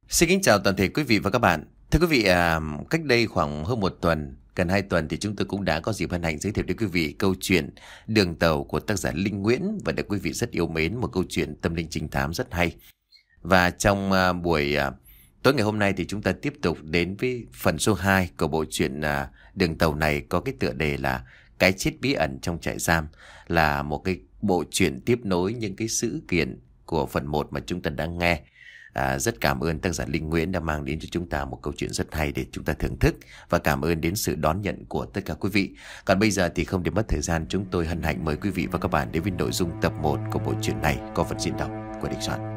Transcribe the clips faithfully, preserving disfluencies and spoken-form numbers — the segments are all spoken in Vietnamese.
Xin kính chào toàn thể quý vị và các bạn. Thưa quý vị, à, cách đây khoảng hơn một tuần, gần hai tuần thì chúng tôi cũng đã có dịp hân hạnh giới thiệu đến quý vị câu chuyện Đường Tàu của tác giả Linh Nguyễn và được quý vị rất yêu mến, một câu chuyện tâm linh trinh thám rất hay. Và trong à, buổi à, tối ngày hôm nay thì chúng ta tiếp tục đến với phần số hai của bộ truyện à, Đường Tàu này có cái tựa đề là Cái chết bí ẩn trong trại giam, là một cái bộ truyện tiếp nối những cái sự kiện của phần một mà chúng ta đang nghe. À, rất cảm ơn tác giả Linh Nguyễn đã mang đến cho chúng ta một câu chuyện rất hay để chúng ta thưởng thức, và cảm ơn đến sự đón nhận của tất cả quý vị. Còn bây giờ thì không để mất thời gian, chúng tôi hân hạnh mời quý vị và các bạn đến với nội dung tập một của bộ truyện này có phần diễn đọc của Đình Soạn.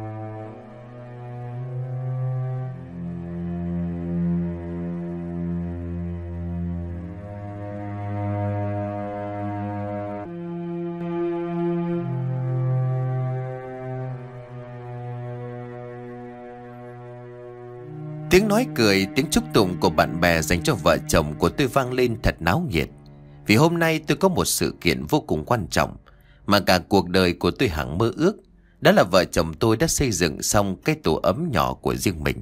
Tiếng nói cười, tiếng chúc tụng của bạn bè dành cho vợ chồng của tôi vang lên thật náo nhiệt. Vì hôm nay tôi có một sự kiện vô cùng quan trọng mà cả cuộc đời của tôi hằng mơ ước. Đó là vợ chồng tôi đã xây dựng xong cái tổ ấm nhỏ của riêng mình.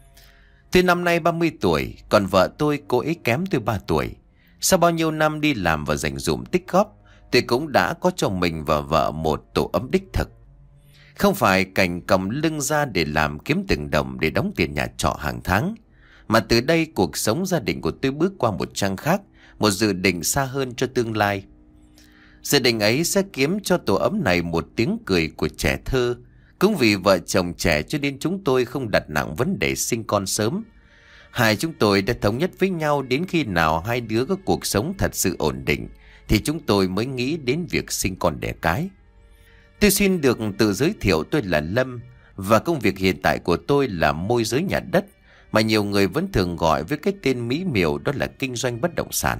Tôi năm nay ba mươi tuổi, còn vợ tôi cô ấy kém tôi ba tuổi. Sau bao nhiêu năm đi làm và dành dụm tích góp, tôi cũng đã có cho mình và vợ một tổ ấm đích thực. Không phải cành còng lưng ra để làm kiếm từng đồng để đóng tiền nhà trọ hàng tháng, mà từ đây cuộc sống gia đình của tôi bước qua một trang khác, một dự định xa hơn cho tương lai. Dự định ấy sẽ kiếm cho tổ ấm này một tiếng cười của trẻ thơ. Cũng vì vợ chồng trẻ cho nên chúng tôi không đặt nặng vấn đề sinh con sớm. Hai chúng tôi đã thống nhất với nhau đến khi nào hai đứa có cuộc sống thật sự ổn định thì chúng tôi mới nghĩ đến việc sinh con đẻ cái. Tôi xin được tự giới thiệu, tôi là Lâm và công việc hiện tại của tôi là môi giới nhà đất, mà nhiều người vẫn thường gọi với cái tên mỹ miều đó là kinh doanh bất động sản.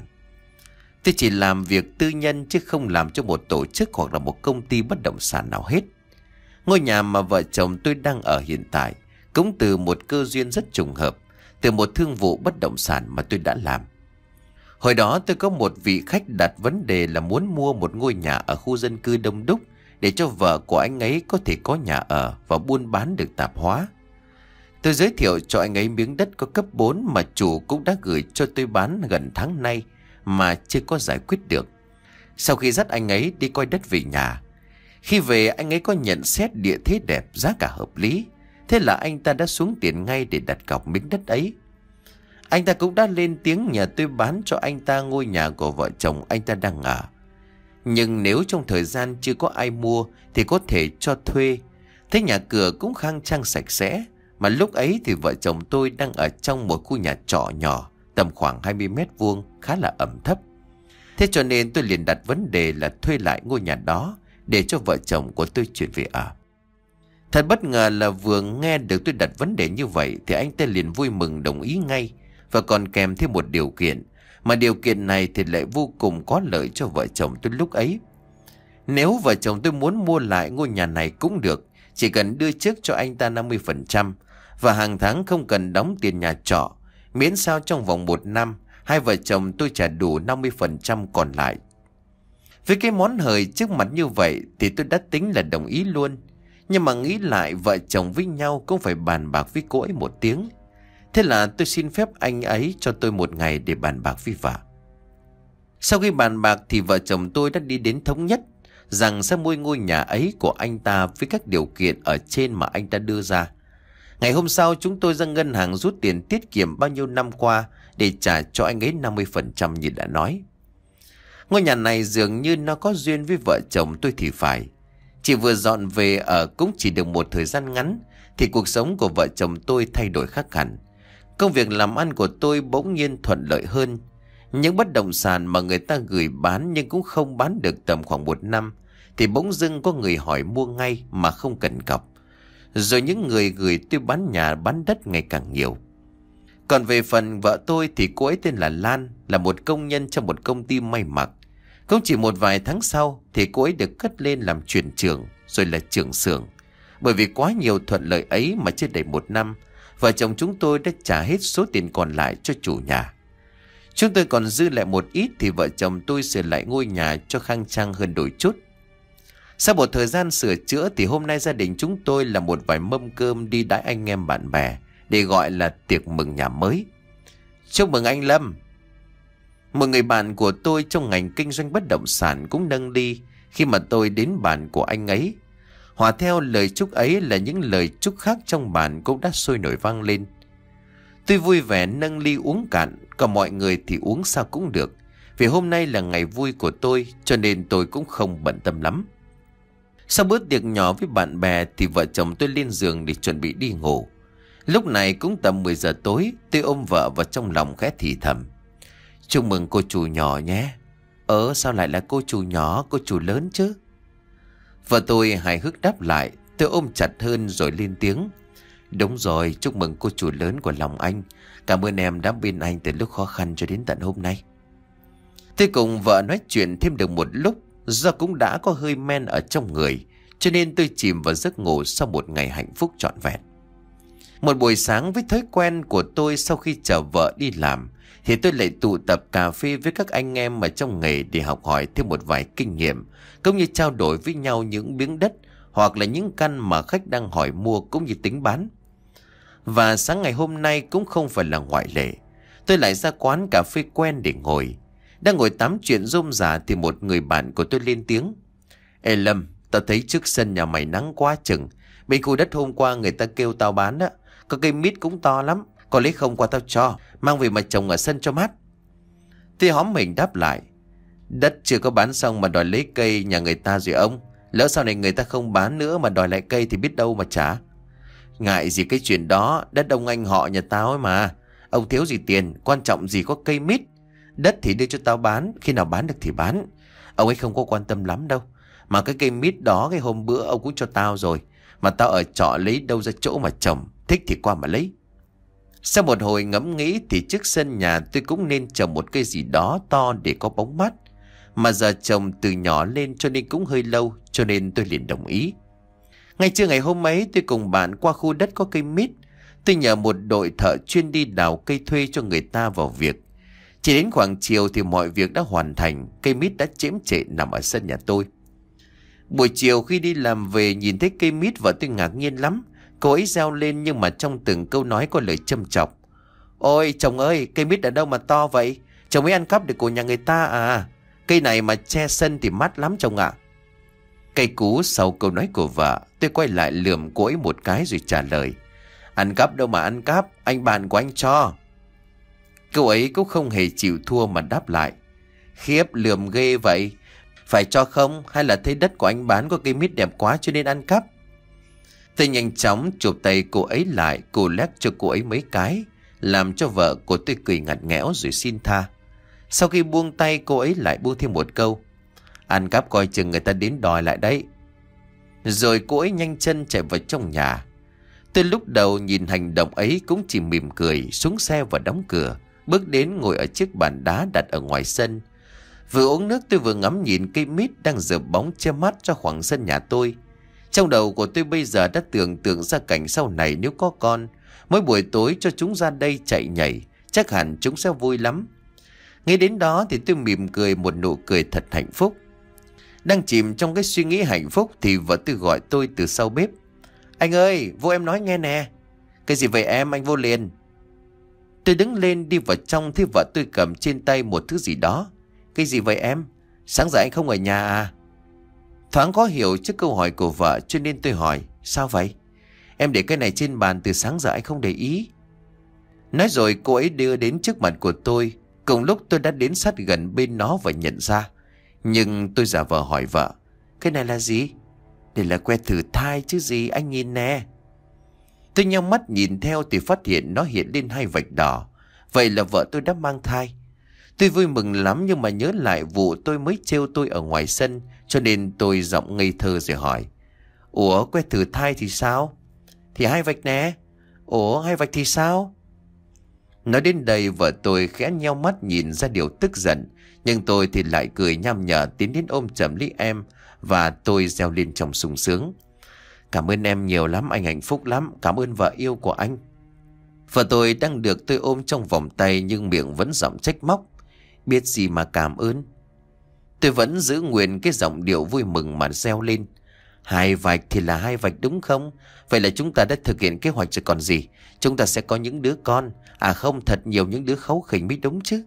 Tôi chỉ làm việc tư nhân chứ không làm cho một tổ chức hoặc là một công ty bất động sản nào hết. Ngôi nhà mà vợ chồng tôi đang ở hiện tại cũng từ một cơ duyên rất trùng hợp, từ một thương vụ bất động sản mà tôi đã làm. Hồi đó tôi có một vị khách đặt vấn đề là muốn mua một ngôi nhà ở khu dân cư đông đúc để cho vợ của anh ấy có thể có nhà ở và buôn bán được tạp hóa. Tôi giới thiệu cho anh ấy miếng đất có cấp bốn mà chủ cũng đã gửi cho tôi bán gần tháng nay mà chưa có giải quyết được. Sau khi dắt anh ấy đi coi đất về nhà, khi về anh ấy có nhận xét địa thế đẹp, giá cả hợp lý. Thế là anh ta đã xuống tiền ngay để đặt cọc miếng đất ấy. Anh ta cũng đã lên tiếng nhờ tôi bán cho anh ta ngôi nhà của vợ chồng anh ta đang ở. Nhưng nếu trong thời gian chưa có ai mua thì có thể cho thuê. Thế nhà cửa cũng khang trang sạch sẽ. Mà lúc ấy thì vợ chồng tôi đang ở trong một khu nhà trọ nhỏ, tầm khoảng hai mươi mét vuông, khá là ẩm thấp. Thế cho nên tôi liền đặt vấn đề là thuê lại ngôi nhà đó để cho vợ chồng của tôi chuyển về ở. Thật bất ngờ là vừa nghe được tôi đặt vấn đề như vậy thì anh ta liền vui mừng đồng ý ngay, và còn kèm thêm một điều kiện. Mà điều kiện này thì lại vô cùng có lợi cho vợ chồng tôi lúc ấy. Nếu vợ chồng tôi muốn mua lại ngôi nhà này cũng được, chỉ cần đưa trước cho anh ta năm mươi phần trăm và hàng tháng không cần đóng tiền nhà trọ, miễn sao trong vòng một năm hai vợ chồng tôi trả đủ năm mươi phần trăm còn lại. Với cái món hời trước mặt như vậy thì tôi đã tính là đồng ý luôn. Nhưng mà nghĩ lại vợ chồng với nhau cũng phải bàn bạc với cô ấy một tiếng. Thế là tôi xin phép anh ấy cho tôi một ngày để bàn bạc với vợ. Sau khi bàn bạc thì vợ chồng tôi đã đi đến thống nhất rằng sẽ mua ngôi nhà ấy của anh ta với các điều kiện ở trên mà anh ta đưa ra. Ngày hôm sau chúng tôi ra ngân hàng rút tiền tiết kiệm bao nhiêu năm qua để trả cho anh ấy năm mươi phần trăm như đã nói. Ngôi nhà này dường như nó có duyên với vợ chồng tôi thì phải. Chỉ vừa dọn về ở cũng chỉ được một thời gian ngắn thì cuộc sống của vợ chồng tôi thay đổi khác hẳn. Công việc làm ăn của tôi bỗng nhiên thuận lợi hơn. Những bất động sản mà người ta gửi bán nhưng cũng không bán được tầm khoảng một năm thì bỗng dưng có người hỏi mua ngay mà không cần cọc. Rồi những người gửi tôi bán nhà bán đất ngày càng nhiều. Còn về phần vợ tôi thì cô ấy tên là Lan, là một công nhân trong một công ty may mặc. Cũng chỉ một vài tháng sau thì cô ấy được cất lên làm chuyển trưởng, rồi là trưởng xưởng. Bởi vì quá nhiều thuận lợi ấy mà chưa đầy một năm, vợ chồng chúng tôi đã trả hết số tiền còn lại cho chủ nhà. Chúng tôi còn dư lại một ít thì vợ chồng tôi sửa lại ngôi nhà cho khang trang hơn đôi chút. Sau một thời gian sửa chữa thì hôm nay gia đình chúng tôi là một vài mâm cơm đi đãi anh em bạn bè để gọi là tiệc mừng nhà mới. Chúc mừng anh Lâm. Một người bạn của tôi trong ngành kinh doanh bất động sản cũng nâng ly khi mà tôi đến bàn của anh ấy. Hòa theo lời chúc ấy là những lời chúc khác trong bàn cũng đã sôi nổi vang lên. Tôi vui vẻ nâng ly uống cạn, còn mọi người thì uống sao cũng được. Vì hôm nay là ngày vui của tôi, cho nên tôi cũng không bận tâm lắm. Sau bữa tiệc nhỏ với bạn bè thì vợ chồng tôi lên giường để chuẩn bị đi ngủ. Lúc này cũng tầm mười giờ tối, tôi ôm vợ vào trong lòng khẽ thì thầm. Chúc mừng cô chủ nhỏ nhé. Ờ sao lại là cô chủ nhỏ, cô chủ lớn chứ? Vợ tôi hài hước đáp lại. Tôi ôm chặt hơn rồi lên tiếng. Đúng rồi, chúc mừng cô chủ lớn của lòng anh. Cảm ơn em đã bên anh từ lúc khó khăn cho đến tận hôm nay. Tôi cùng vợ nói chuyện thêm được một lúc. Do cũng đã có hơi men ở trong người, cho nên tôi chìm vào giấc ngủ sau một ngày hạnh phúc trọn vẹn. Một buổi sáng với thói quen của tôi sau khi chở vợ đi làm, thì tôi lại tụ tập cà phê với các anh em ở trong nghề để học hỏi thêm một vài kinh nghiệm, cũng như trao đổi với nhau những miếng đất hoặc là những căn mà khách đang hỏi mua cũng như tính bán. Và sáng ngày hôm nay cũng không phải là ngoại lệ. Tôi lại ra quán cà phê quen để ngồi. Đang ngồi tám chuyện rôm rả thì một người bạn của tôi lên tiếng. Ê Lâm, tao thấy trước sân nhà mày nắng quá chừng. Bên khu đất hôm qua người ta kêu tao bán á, có cây mít cũng to lắm. Có lấy không qua tao cho, mang về mà trồng ở sân cho mát. Tôi hóm mình đáp lại. Đất chưa có bán xong mà đòi lấy cây nhà người ta rồi ông. Lỡ sau này người ta không bán nữa mà đòi lại cây thì biết đâu mà trả. Ngại gì cái chuyện đó, đất ông anh họ nhà tao ấy mà. Ông thiếu gì tiền, quan trọng gì có cây mít. Đất thì đưa cho tao bán, khi nào bán được thì bán. Ông ấy không có quan tâm lắm đâu. Mà cái cây mít đó cái hôm bữa ông cũng cho tao rồi. Mà tao ở trọ lấy đâu ra chỗ mà trồng, thích thì qua mà lấy. Sau một hồi ngẫm nghĩ thì trước sân nhà tôi cũng nên trồng một cây gì đó to để có bóng mát. Mà giờ trồng từ nhỏ lên cho nên cũng hơi lâu, cho nên tôi liền đồng ý. Ngay trưa ngày hôm ấy tôi cùng bạn qua khu đất có cây mít. Tôi nhờ một đội thợ chuyên đi đào cây thuê cho người ta vào việc. Chỉ đến khoảng chiều thì mọi việc đã hoàn thành, cây mít đã chễm chệ nằm ở sân nhà tôi. Buổi chiều khi đi làm về nhìn thấy cây mít vợ tôi ngạc nhiên lắm. Cô ấy reo lên nhưng mà trong từng câu nói có lời châm chọc. Ôi chồng ơi, cây mít ở đâu mà to vậy? Chồng ấy ăn cắp được của nhà người ta à? Cây này mà che sân thì mát lắm chồng ạ. Cây cú sau câu nói của vợ, tôi quay lại lườm cô ấy một cái rồi trả lời. Ăn cắp đâu mà ăn cắp, anh bạn của anh cho. Cô ấy cũng không hề chịu thua mà đáp lại. Khiếp lườm ghê vậy. Phải cho không hay là thấy đất của anh bán có cây mít đẹp quá cho nên ăn cắp? Tôi nhanh chóng chụp tay cô ấy lại, cô lét cho cô ấy mấy cái, làm cho vợ của tôi cười ngặt nghẽo rồi xin tha. Sau khi buông tay cô ấy lại buông thêm một câu. Ăn cắp coi chừng người ta đến đòi lại đấy. Rồi cô ấy nhanh chân chạy vào trong nhà. Tôi lúc đầu nhìn hành động ấy cũng chỉ mỉm cười, xuống xe và đóng cửa, bước đến ngồi ở chiếc bàn đá đặt ở ngoài sân. Vừa uống nước tôi vừa ngắm nhìn cây mít đang rợp bóng che mắt cho khoảng sân nhà tôi. Trong đầu của tôi bây giờ đã tưởng tượng ra cảnh sau này nếu có con, mỗi buổi tối cho chúng ra đây chạy nhảy, chắc hẳn chúng sẽ vui lắm. Nghĩ đến đó thì tôi mỉm cười một nụ cười thật hạnh phúc. Đang chìm trong cái suy nghĩ hạnh phúc thì vợ tôi gọi tôi từ sau bếp. Anh ơi, vô em nói nghe nè. Cái gì vậy em, anh vô liền. Tôi đứng lên đi vào trong thì vợ tôi cầm trên tay một thứ gì đó. Cái gì vậy em? Sáng giờ anh không ở nhà à? Thoáng khó hiểu trước câu hỏi của vợ cho nên tôi hỏi. Sao vậy? Em để cái này trên bàn từ sáng giờ anh không để ý. Nói rồi cô ấy đưa đến trước mặt của tôi. Cùng lúc tôi đã đến sát gần bên nó và nhận ra. Nhưng tôi giả vờ hỏi vợ. Cái này là gì? Đây là que thử thai chứ gì, anh nhìn nè. Tôi nhắm mắt nhìn theo thì phát hiện nó hiện lên hai vạch đỏ. Vậy là vợ tôi đã mang thai. Tôi vui mừng lắm nhưng mà nhớ lại vụ tôi mới trêu tôi ở ngoài sân, cho nên tôi giọng ngây thơ rồi hỏi. Ủa que thử thai thì sao? Thì hai vạch nè. Ủa hai vạch thì sao? Nói đến đây vợ tôi khẽ nheo mắt nhìn ra điều tức giận. Nhưng tôi thì lại cười nham nhở tiến đến ôm chầm lấy em. Và tôi reo lên trong sung sướng. Cảm ơn em nhiều lắm, anh hạnh phúc lắm. Cảm ơn vợ yêu của anh. Vợ tôi đang được tôi ôm trong vòng tay nhưng miệng vẫn giọng trách móc. Biết gì mà cảm ơn. Tôi vẫn giữ nguyên cái giọng điệu vui mừng mà reo lên. Hai vạch thì là hai vạch đúng không? Vậy là chúng ta đã thực hiện kế hoạch rồi còn gì. Chúng ta sẽ có những đứa con. À không, thật nhiều những đứa kháu khỉnh mới đúng chứ.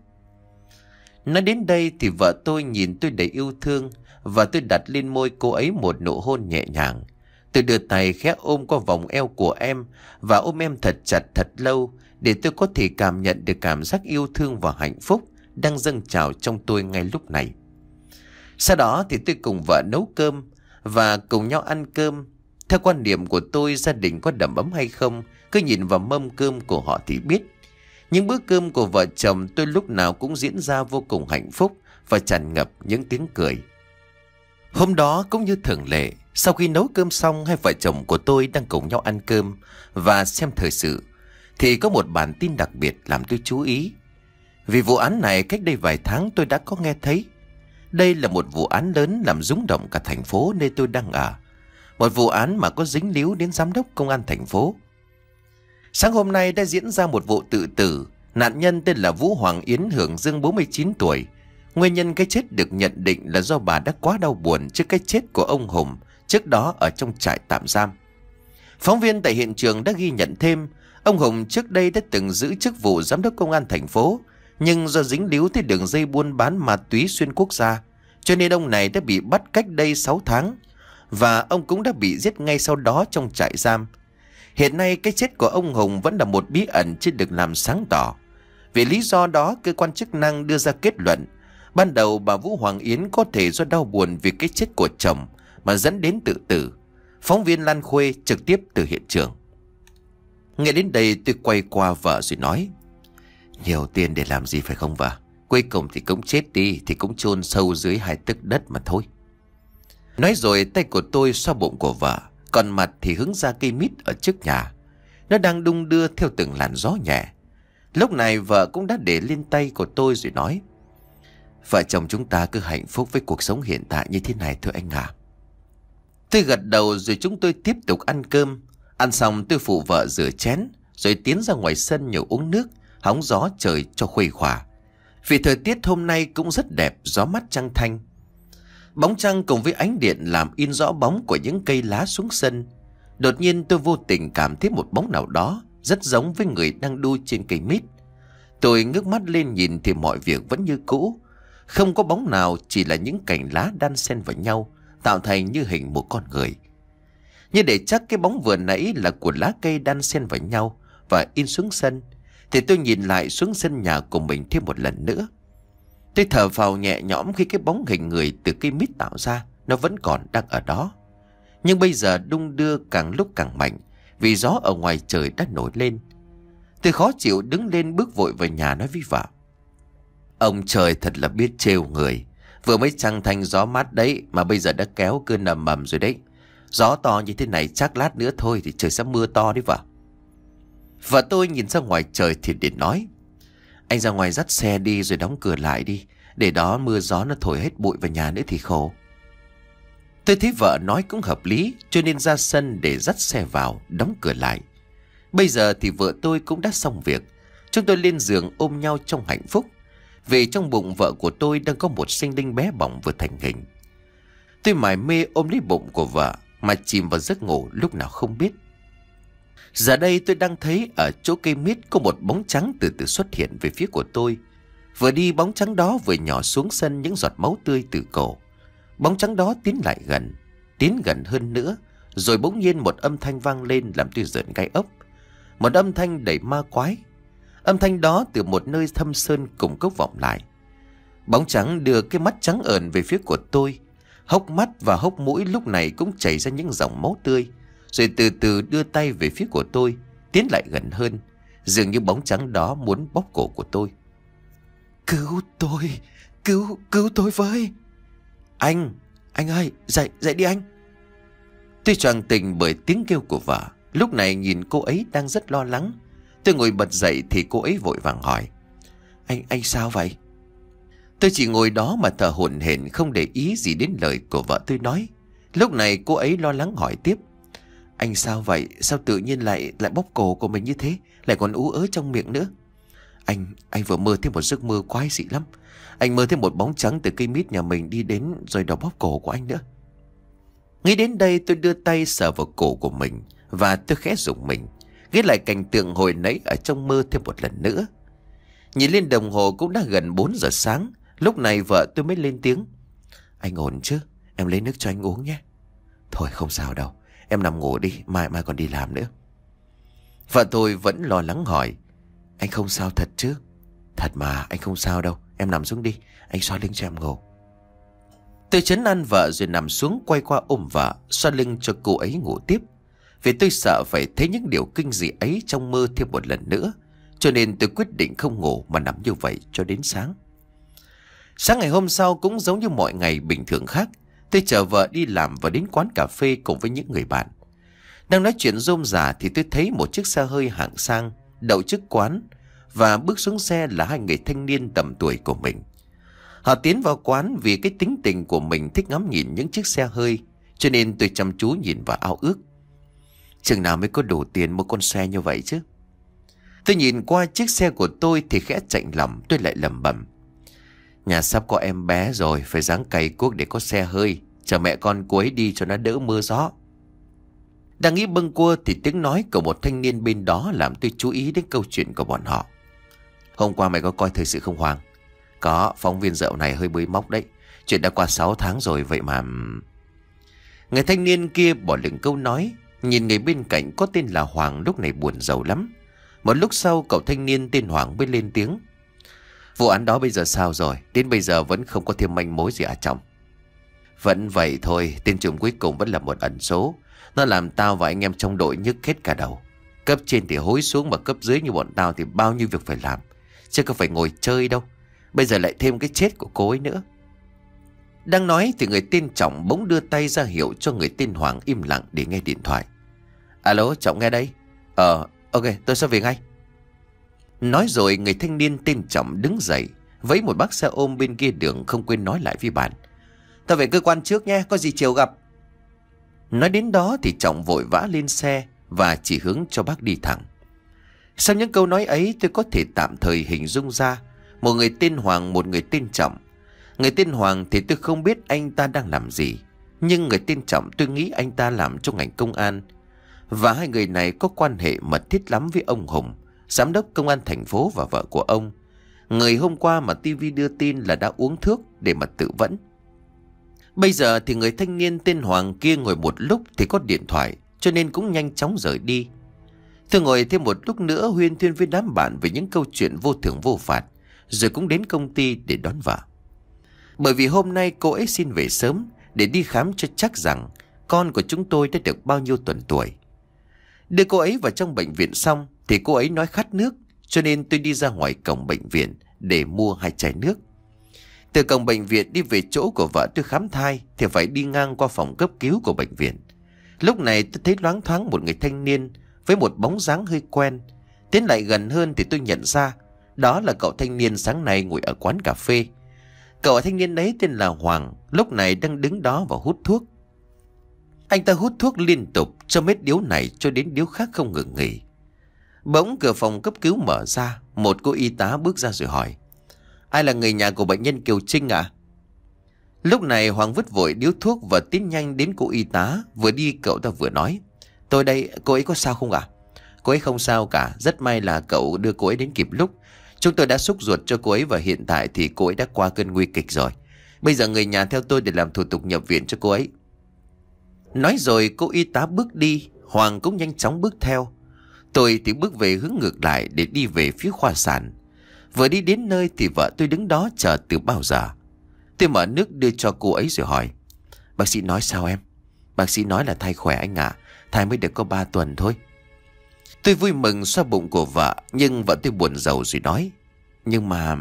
Nói đến đây thì vợ tôi nhìn tôi đầy yêu thương, và tôi đặt lên môi cô ấy một nụ hôn nhẹ nhàng. Tôi đưa tay khẽ ôm qua vòng eo của em và ôm em thật chặt thật lâu, để tôi có thể cảm nhận được cảm giác yêu thương và hạnh phúc đang dâng trào trong tôi ngay lúc này. Sau đó thì tôi cùng vợ nấu cơm và cùng nhau ăn cơm. Theo quan điểm của tôi, gia đình có đầm ấm hay không, cứ nhìn vào mâm cơm của họ thì biết. Những bữa cơm của vợ chồng tôi lúc nào cũng diễn ra vô cùng hạnh phúc và tràn ngập những tiếng cười. Hôm đó cũng như thường lệ, sau khi nấu cơm xong, hai vợ chồng của tôi đang cùng nhau ăn cơm và xem thời sự, thì có một bản tin đặc biệt làm tôi chú ý. Vì vụ án này cách đây vài tháng tôi đã có nghe thấy. Đây là một vụ án lớn làm rúng động cả thành phố nơi tôi đang ở. Một vụ án mà có dính líu đến giám đốc công an thành phố. Sáng hôm nay đã diễn ra một vụ tự tử. Nạn nhân tên là Vũ Hoàng Yến Hưởng Dương, bốn mươi chín tuổi. Nguyên nhân cái chết được nhận định là do bà đã quá đau buồn trước cái chết của ông Hùng trước đó ở trong trại tạm giam. Phóng viên tại hiện trường đã ghi nhận thêm, ông Hùng trước đây đã từng giữ chức vụ giám đốc công an thành phố, nhưng do dính líu tới đường dây buôn bán ma túy xuyên quốc gia, cho nên ông này đã bị bắt cách đây sáu tháng, và ông cũng đã bị giết ngay sau đó trong trại giam. Hiện nay cái chết của ông Hùng vẫn là một bí ẩn chưa được làm sáng tỏ. Vì lý do đó, cơ quan chức năng đưa ra kết luận ban đầu bà Vũ Hoàng Yến có thể do đau buồn vì cái chết của chồng mà dẫn đến tự tử. Phóng viên Lan Khuê trực tiếp từ hiện trường. Nghe đến đây tôi quay qua vợ rồi nói: nhiều tiền để làm gì phải không vợ? Cuối cùng thì cũng chết đi, thì cũng chôn sâu dưới hai tấc đất mà thôi. Nói rồi tay của tôi xoa bụng của vợ, còn mặt thì hướng ra cây mít ở trước nhà. Nó đang đung đưa theo từng làn gió nhẹ. Lúc này vợ cũng đã để lên tay của tôi rồi nói: vợ chồng chúng ta cứ hạnh phúc với cuộc sống hiện tại như thế này thôi anh à. Tôi gật đầu rồi chúng tôi tiếp tục ăn cơm. Ăn xong tôi phụ vợ rửa chén, rồi tiến ra ngoài sân nhậu uống nước, hóng gió trời cho khuây khỏa. Vì thời tiết hôm nay cũng rất đẹp, gió mát trăng thanh. Bóng trăng cùng với ánh điện làm in rõ bóng của những cây lá xuống sân. Đột nhiên tôi vô tình cảm thấy một bóng nào đó rất giống với người đang đu trên cây mít. Tôi ngước mắt lên nhìn thì mọi việc vẫn như cũ. Không có bóng nào, chỉ là những cành lá đan xen vào nhau, tạo thành như hình một con người. Như để chắc cái bóng vừa nãy là của lá cây đan xen vào nhau và in xuống sân, thì tôi nhìn lại xuống sân nhà của mình thêm một lần nữa. Tôi thở phào nhẹ nhõm khi cái bóng hình người từ cây mít tạo ra nó vẫn còn đang ở đó. Nhưng bây giờ đung đưa càng lúc càng mạnh, vì gió ở ngoài trời đã nổi lên. Tôi khó chịu đứng lên bước vội vào nhà nói với vợ: ông trời thật là biết trêu người. Vừa mới trăng thanh gió mát đấy mà bây giờ đã kéo cơn ầm ầm rồi đấy. Gió to như thế này chắc lát nữa thôi thì trời sẽ mưa to đấy vợ. Vợ tôi nhìn ra ngoài trời thì điện nói: anh ra ngoài dắt xe đi rồi đóng cửa lại đi, để đó mưa gió nó thổi hết bụi vào nhà nữa thì khổ. Tôi thấy vợ nói cũng hợp lý, cho nên ra sân để dắt xe vào, đóng cửa lại. Bây giờ thì vợ tôi cũng đã xong việc. Chúng tôi lên giường ôm nhau trong hạnh phúc, vì trong bụng vợ của tôi đang có một sinh linh bé bỏng vừa thành hình. Tôi mải mê ôm lấy bụng của vợ mà chìm vào giấc ngủ lúc nào không biết. Giờ đây tôi đang thấy ở chỗ cây mít có một bóng trắng từ từ xuất hiện về phía của tôi. Vừa đi bóng trắng đó vừa nhỏ xuống sân những giọt máu tươi từ cổ. Bóng trắng đó tiến lại gần, tiến gần hơn nữa, rồi bỗng nhiên một âm thanh vang lên làm tôi rợn gai ốc. Một âm thanh đầy ma quái. Âm thanh đó từ một nơi thâm sơn cùng cốc vọng lại. Bóng trắng đưa cái mắt trắng ờn về phía của tôi. Hốc mắt và hốc mũi lúc này cũng chảy ra những dòng máu tươi, rồi từ từ đưa tay về phía của tôi, tiến lại gần hơn. Dường như bóng trắng đó muốn bóp cổ của tôi. Cứu tôi, cứu, cứu tôi với. Anh, anh ơi, dậy, dậy đi anh. Tôi choàng tỉnh bởi tiếng kêu của vợ. Lúc này nhìn cô ấy đang rất lo lắng. Tôi ngồi bật dậy thì cô ấy vội vàng hỏi: Anh, anh sao vậy? Tôi chỉ ngồi đó mà thở hổn hển, không để ý gì đến lời của vợ tôi nói. Lúc này cô ấy lo lắng hỏi tiếp: Anh sao vậy? Sao tự nhiên lại lại bóp cổ của mình như thế? Lại còn ú ớ trong miệng nữa. Anh, anh vừa mơ thấy một giấc mơ quái dị lắm. Anh mơ thấy một bóng trắng từ cây mít nhà mình đi đến rồi đòi bóp cổ của anh nữa. Nghĩ đến đây tôi đưa tay sờ vào cổ của mình và tôi khẽ rùng mình, ghét lại cảnh tượng hồi nãy ở trong mơ thêm một lần nữa. Nhìn lên đồng hồ cũng đã gần bốn giờ sáng. Lúc này vợ tôi mới lên tiếng. Anh ổn chứ? Em lấy nước cho anh uống nhé. Thôi không sao đâu, em nằm ngủ đi, mai mai còn đi làm nữa. Vợ tôi vẫn lo lắng hỏi. Anh không sao thật chứ? Thật mà, anh không sao đâu, em nằm xuống đi, anh xoa lưng cho em ngủ. Tôi trấn an vợ rồi nằm xuống, quay qua ôm vợ, xoa lưng cho cô ấy ngủ tiếp. Vì tôi sợ phải thấy những điều kinh dị ấy trong mơ thêm một lần nữa, cho nên tôi quyết định không ngủ mà nằm như vậy cho đến sáng. Sáng ngày hôm sau cũng giống như mọi ngày bình thường khác, tôi chở vợ đi làm và đến quán cà phê cùng với những người bạn. Đang nói chuyện rôm rả thì tôi thấy một chiếc xe hơi hạng sang đậu trước quán, và bước xuống xe là hai người thanh niên tầm tuổi của mình. Họ tiến vào quán vì cái tính tình của mình thích ngắm nhìn những chiếc xe hơi, cho nên tôi chăm chú nhìn và ao ước. Chừng nào mới có đủ tiền mua con xe như vậy chứ? Tôi nhìn qua chiếc xe của tôi thì khẽ chạnh lòng, tôi lại lẩm bẩm. Nhà sắp có em bé rồi, phải ráng cày cuốc để có xe hơi, chờ mẹ con cô ấy đi cho nó đỡ mưa gió. Đang nghĩ bâng quơ thì tiếng nói của một thanh niên bên đó làm tôi chú ý đến câu chuyện của bọn họ. Hôm qua mày có coi thời sự không Hoàng? Có, phóng viên dạo này hơi bới móc đấy. Chuyện đã qua sáu tháng rồi vậy mà... Người thanh niên kia bỏ lửng câu nói, nhìn người bên cạnh có tên là Hoàng lúc này buồn rầu lắm. Một lúc sau cậu thanh niên tên Hoàng mới lên tiếng. Vụ án đó bây giờ sao rồi? Đến bây giờ vẫn không có thêm manh mối gì à chồng? Vẫn vậy thôi, tên trùm cuối cùng vẫn là một ẩn số. Nó làm tao và anh em trong đội nhức hết cả đầu. Cấp trên thì hối xuống, mà cấp dưới như bọn tao thì bao nhiêu việc phải làm, chứ không phải ngồi chơi đâu. Bây giờ lại thêm cái chết của cô ấy nữa. Đang nói thì người tên Trọng bỗng đưa tay ra hiệu cho người tên Hoàng im lặng để nghe điện thoại. Alo, Trọng nghe đây. Ờ, ok, tôi sẽ về ngay. Nói rồi người thanh niên tên Trọng đứng dậy, vẫy một bác xe ôm bên kia đường, không quên nói lại với bạn. Tao về cơ quan trước nhé, có gì chiều gặp. Nói đến đó thì Trọng vội vã lên xe và chỉ hướng cho bác đi thẳng. Sau những câu nói ấy tôi có thể tạm thời hình dung ra một người tên Hoàng, một người tên Trọng. Người tên Hoàng thì tôi không biết anh ta đang làm gì, nhưng người tên Trọng tôi nghĩ anh ta làm trong ngành công an. Và hai người này có quan hệ mật thiết lắm với ông Hùng, giám đốc công an thành phố, và vợ của ông, người hôm qua mà ti vi đưa tin là đã uống thuốc để mà tự vẫn. Bây giờ thì người thanh niên tên Hoàng kia ngồi một lúc thì có điện thoại, cho nên cũng nhanh chóng rời đi. Tôi ngồi thêm một lúc nữa huyên thuyên với đám bạn về những câu chuyện vô thưởng vô phạt, rồi cũng đến công ty để đón vợ. Bởi vì hôm nay cô ấy xin về sớm để đi khám cho chắc rằng con của chúng tôi đã được bao nhiêu tuần tuổi. Đưa cô ấy vào trong bệnh viện xong thì cô ấy nói khát nước, cho nên tôi đi ra ngoài cổng bệnh viện để mua hai chai nước. Từ cổng bệnh viện đi về chỗ của vợ tôi khám thai thì phải đi ngang qua phòng cấp cứu của bệnh viện. Lúc này tôi thấy loáng thoáng một người thanh niên với một bóng dáng hơi quen. Tiến lại gần hơn thì tôi nhận ra đó là cậu thanh niên sáng nay ngồi ở quán cà phê. Cậu thanh niên ấy tên là Hoàng, lúc này đang đứng đó và hút thuốc. Anh ta hút thuốc liên tục, cho hết điếu này cho đến điếu khác không ngừng nghỉ. Bỗng cửa phòng cấp cứu mở ra, một cô y tá bước ra rồi hỏi. Ai là người nhà của bệnh nhân Kiều Trinh ạ? À? Lúc này Hoàng vứt vội điếu thuốc và tiến nhanh đến cô y tá. Vừa đi cậu ta vừa nói. Tôi đây, cô ấy có sao không ạ? À? Cô ấy không sao cả, rất may là cậu đưa cô ấy đến kịp lúc. Chúng tôi đã xúc ruột cho cô ấy và hiện tại thì cô ấy đã qua cơn nguy kịch rồi. Bây giờ người nhà theo tôi để làm thủ tục nhập viện cho cô ấy. Nói rồi cô y tá bước đi, Hoàng cũng nhanh chóng bước theo. Tôi thì bước về hướng ngược lại để đi về phía khoa sản. Vừa đi đến nơi thì vợ tôi đứng đó chờ từ bao giờ. Tôi mở nước đưa cho cô ấy rồi hỏi. Bác sĩ nói sao em? Bác sĩ nói là thai khỏe anh ạ, à. Thai mới được có ba tuần thôi. Tôi vui mừng xoa bụng của vợ, nhưng vợ tôi buồn rầu rồi nói. Nhưng mà...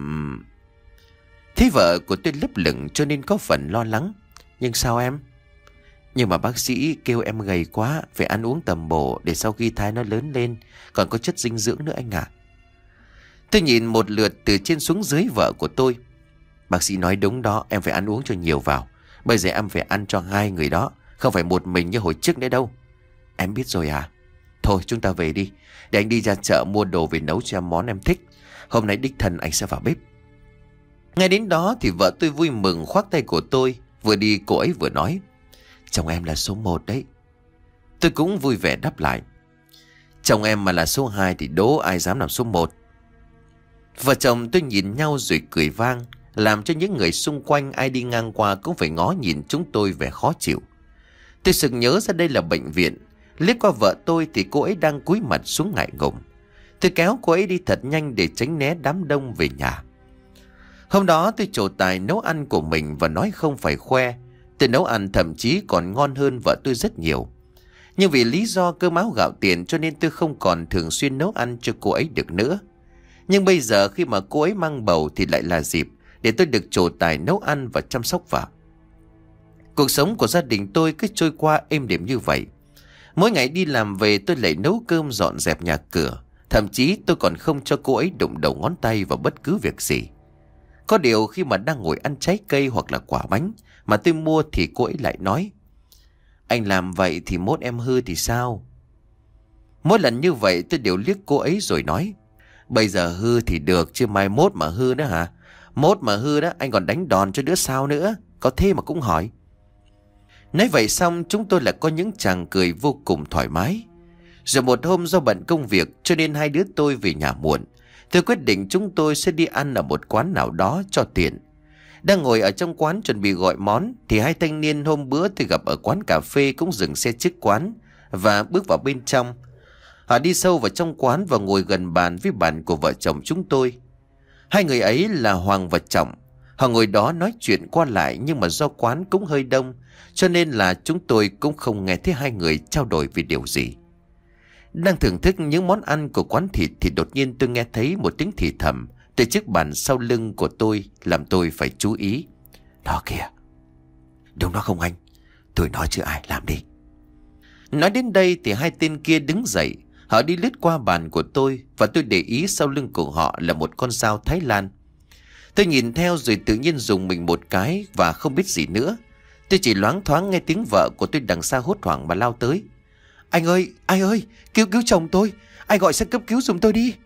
Thế vợ của tôi lấp lửng cho nên có phần lo lắng. Nhưng sao em? Nhưng mà bác sĩ kêu em gầy quá, phải ăn uống tầm bổ để sau khi thai nó lớn lên còn có chất dinh dưỡng nữa anh ạ. À. Tôi nhìn một lượt từ trên xuống dưới vợ của tôi. Bác sĩ nói đúng đó, em phải ăn uống cho nhiều vào. Bây giờ em phải ăn cho hai người đó, không phải một mình như hồi trước nữa đâu. Em biết rồi à? Thôi chúng ta về đi, để anh đi ra chợ mua đồ về nấu cho em món em thích. Hôm nay đích thân anh sẽ vào bếp. Ngay đến đó thì vợ tôi vui mừng khoác tay của tôi. Vừa đi cô ấy vừa nói. Chồng em là số một đấy. Tôi cũng vui vẻ đáp lại. Chồng em mà là số hai thì đố ai dám làm số một. Vợ chồng tôi nhìn nhau rồi cười vang, làm cho những người xung quanh ai đi ngang qua cũng phải ngó nhìn chúng tôi vẻ khó chịu. Tôi sực nhớ ra đây là bệnh viện. Liếc qua vợ tôi thì cô ấy đang cúi mặt xuống ngại ngùng. Tôi kéo cô ấy đi thật nhanh để tránh né đám đông về nhà. Hôm đó tôi trổ tài nấu ăn của mình và nói không phải khoe. Tôi nấu ăn thậm chí còn ngon hơn vợ tôi rất nhiều. Nhưng vì lý do cơm áo gạo tiền cho nên tôi không còn thường xuyên nấu ăn cho cô ấy được nữa. Nhưng bây giờ khi mà cô ấy mang bầu thì lại là dịp để tôi được trổ tài nấu ăn và chăm sóc vợ. Cuộc sống của gia đình tôi cứ trôi qua êm đềm như vậy. Mỗi ngày đi làm về tôi lại nấu cơm dọn dẹp nhà cửa. Thậm chí tôi còn không cho cô ấy đụng đầu ngón tay vào bất cứ việc gì. Có điều khi mà đang ngồi ăn trái cây hoặc là quả bánh mà tôi mua thì cô ấy lại nói: Anh làm vậy thì mốt em hư thì sao? Mỗi lần như vậy tôi đều liếc cô ấy rồi nói: Bây giờ hư thì được chứ mai mốt mà hư nữa hả? Mốt mà hư đó anh còn đánh đòn cho đứa sao nữa. Có thế mà cũng hỏi. Nói vậy xong chúng tôi lại có những tràng cười vô cùng thoải mái. Rồi một hôm do bận công việc cho nên hai đứa tôi về nhà muộn. Tôi quyết định chúng tôi sẽ đi ăn ở một quán nào đó cho tiện. Đang ngồi ở trong quán chuẩn bị gọi món thì hai thanh niên hôm bữa tôi gặp ở quán cà phê cũng dừng xe trước quán và bước vào bên trong. Họ đi sâu vào trong quán và ngồi gần bàn với bàn của vợ chồng chúng tôi. Hai người ấy là Hoàng và Trọng. Họ ngồi đó nói chuyện qua lại, nhưng mà do quán cũng hơi đông cho nên là chúng tôi cũng không nghe thấy hai người trao đổi về điều gì. Đang thưởng thức những món ăn của quán thịt thì đột nhiên tôi nghe thấy một tiếng thì thầm từ chiếc bàn sau lưng của tôi, làm tôi phải chú ý. Đó kìa. Đúng đó không anh? Tôi nói chứ ai, làm đi. Nói đến đây thì hai tên kia đứng dậy. Họ đi lướt qua bàn của tôi và tôi để ý sau lưng của họ là một con dao Thái Lan. Tôi nhìn theo rồi tự nhiên dùng mình một cái và không biết gì nữa. Tôi chỉ loáng thoáng nghe tiếng vợ của tôi đằng xa hốt hoảng mà lao tới. Anh ơi, anh ơi, cứu cứu chồng tôi. Anh gọi xe cấp cứu giùm tôi đi.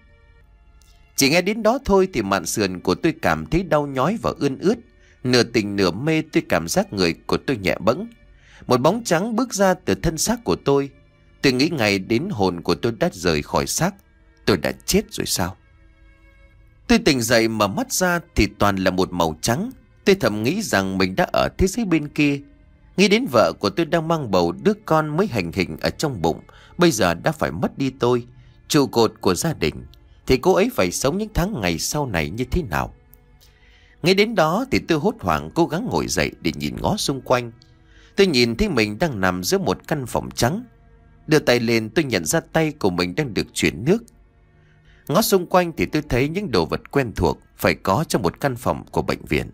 Chỉ nghe đến đó thôi thì mạn sườn của tôi cảm thấy đau nhói và ươn ướt. Nửa tỉnh nửa mê tôi cảm giác người của tôi nhẹ bẫng. Một bóng trắng bước ra từ thân xác của tôi. Tôi nghĩ ngay đến hồn của tôi đã rời khỏi xác. Tôi đã chết rồi sao? Tôi tỉnh dậy mở mắt ra thì toàn là một màu trắng. Tôi thầm nghĩ rằng mình đã ở thế giới bên kia. Nghĩ đến vợ của tôi đang mang bầu, đứa con mới hành hình ở trong bụng bây giờ đã phải mất đi tôi, trụ cột của gia đình, thì cô ấy phải sống những tháng ngày sau này như thế nào? Nghĩ đến đó thì tôi hốt hoảng cố gắng ngồi dậy để nhìn ngó xung quanh. Tôi nhìn thấy mình đang nằm giữa một căn phòng trắng. Đưa tay lên tôi nhận ra tay của mình đang được chuyển nước. Ngó xung quanh thì tôi thấy những đồ vật quen thuộc phải có trong một căn phòng của bệnh viện.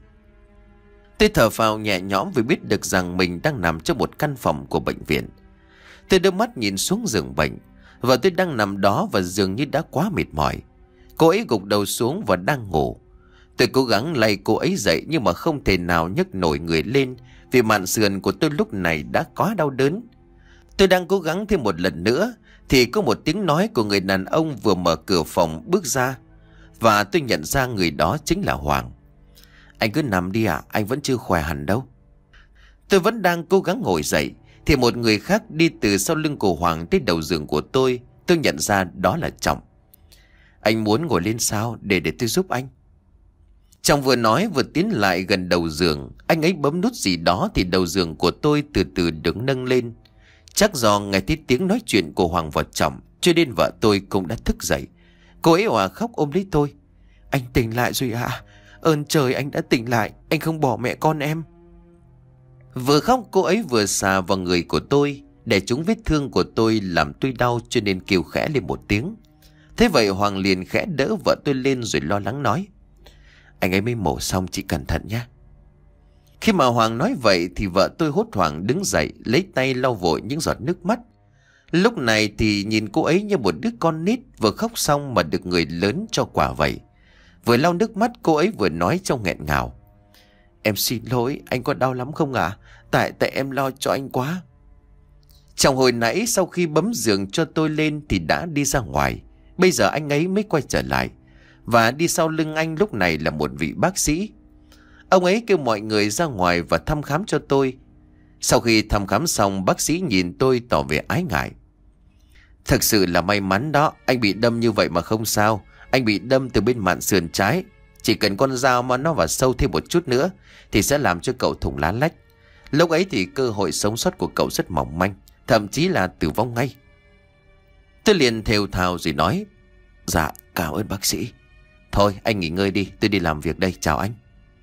Tôi thở phào nhẹ nhõm vì biết được rằng mình đang nằm trong một căn phòng của bệnh viện. Tôi đưa mắt nhìn xuống giường bệnh. Vợ tôi đang nằm đó và dường như đã quá mệt mỏi. Cô ấy gục đầu xuống và đang ngủ. Tôi cố gắng lay cô ấy dậy nhưng mà không thể nào nhấc nổi người lên vì mạn sườn của tôi lúc này đã quá đau đớn. Tôi đang cố gắng thêm một lần nữa thì có một tiếng nói của người đàn ông vừa mở cửa phòng bước ra. Và tôi nhận ra người đó chính là Hoàng. Anh cứ nằm đi ạ, anh vẫn chưa khỏe hẳn đâu. Tôi vẫn đang cố gắng ngồi dậy thì một người khác đi từ sau lưng của Hoàng tới đầu giường của tôi. Tôi nhận ra đó là Trọng. Anh muốn ngồi lên sao để để tôi giúp anh? Trọng vừa nói vừa tiến lại gần đầu giường. Anh ấy bấm nút gì đó thì đầu giường của tôi từ từ được nâng lên. Chắc do nghe thấy tiếng nói chuyện của Hoàng và Trọng cho nên vợ tôi cũng đã thức dậy. Cô ấy òa khóc ôm lấy tôi. Anh tỉnh lại rồi ạ. Ơn trời anh đã tỉnh lại. Anh không bỏ mẹ con em. Vừa khóc cô ấy vừa xà vào người của tôi. Để trúng vết thương của tôi làm tôi đau cho nên kêu khẽ lên một tiếng. Thế vậy Hoàng liền khẽ đỡ vợ tôi lên rồi lo lắng nói. Anh ấy mới mổ xong, chị cẩn thận nhé. Khi mà Hoàng nói vậy thì vợ tôi hốt hoảng đứng dậy lấy tay lau vội những giọt nước mắt. Lúc này thì nhìn cô ấy như một đứa con nít vừa khóc xong mà được người lớn cho quà vậy. Vừa lau nước mắt cô ấy vừa nói trong nghẹn ngào. Em xin lỗi, anh có đau lắm không ạ? À? Tại tại em lo cho anh quá. Trong hồi nãy sau khi bấm giường cho tôi lên thì đã đi ra ngoài. Bây giờ anh ấy mới quay trở lại. Và đi sau lưng anh lúc này là một vị bác sĩ. Ông ấy kêu mọi người ra ngoài và thăm khám cho tôi. Sau khi thăm khám xong, bác sĩ nhìn tôi tỏ vẻ ái ngại. Thực sự là may mắn đó, anh bị đâm như vậy mà không sao. Anh bị đâm từ bên mạn sườn trái. Chỉ cần con dao mà nó vào sâu thêm một chút nữa thì sẽ làm cho cậu thủng lá lách. Lúc ấy thì cơ hội sống sót của cậu rất mỏng manh, thậm chí là tử vong ngay. Tôi liền thều thào rồi nói: Dạ cảm ơn bác sĩ. Thôi anh nghỉ ngơi đi, tôi đi làm việc đây, chào anh.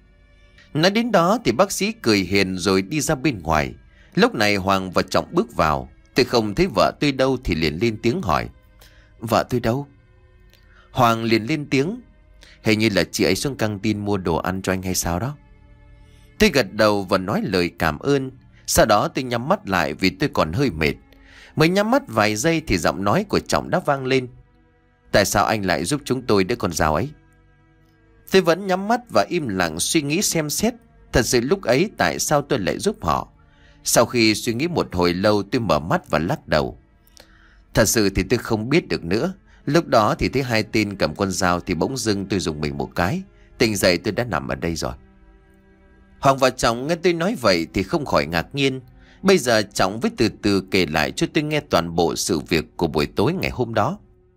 Nói đến đó thì bác sĩ cười hiền rồi đi ra bên ngoài. Lúc này Hoàng và Trọng bước vào. Tôi không thấy vợ tôi đâu thì liền lên tiếng hỏi: Vợ tôi đâu? Hoàng liền lên tiếng: Hình như là chị ấy xuống căng tin mua đồ ăn cho anh hay sao đó. Tôi gật đầu và nói lời cảm ơn. Sau đó tôi nhắm mắt lại vì tôi còn hơi mệt. Mới nhắm mắt vài giây thì giọng nói của Trọng đã vang lên: Tại sao anh lại giúp chúng tôi đứa con dao ấy? Tôi vẫn nhắm mắt và im lặng suy nghĩ xem xét. Thật sự lúc ấy tại sao tôi lại giúp họ? Sau khi suy nghĩ một hồi lâu, tôi mở mắt và lắc đầu. Thật sự thì tôi không biết được nữa. Lúc đó thì thấy hai tên cầm con dao thì bỗng dưng tôi dùng mình một cái. Tỉnh dậy tôi đã nằm ở đây rồi. Hoàng và Trọng nghe tôi nói vậy thì không khỏi ngạc nhiên. Bây giờ Trọng với từ từ kể lại cho tôi nghe toàn bộ sự việc của buổi tối ngày hôm đó.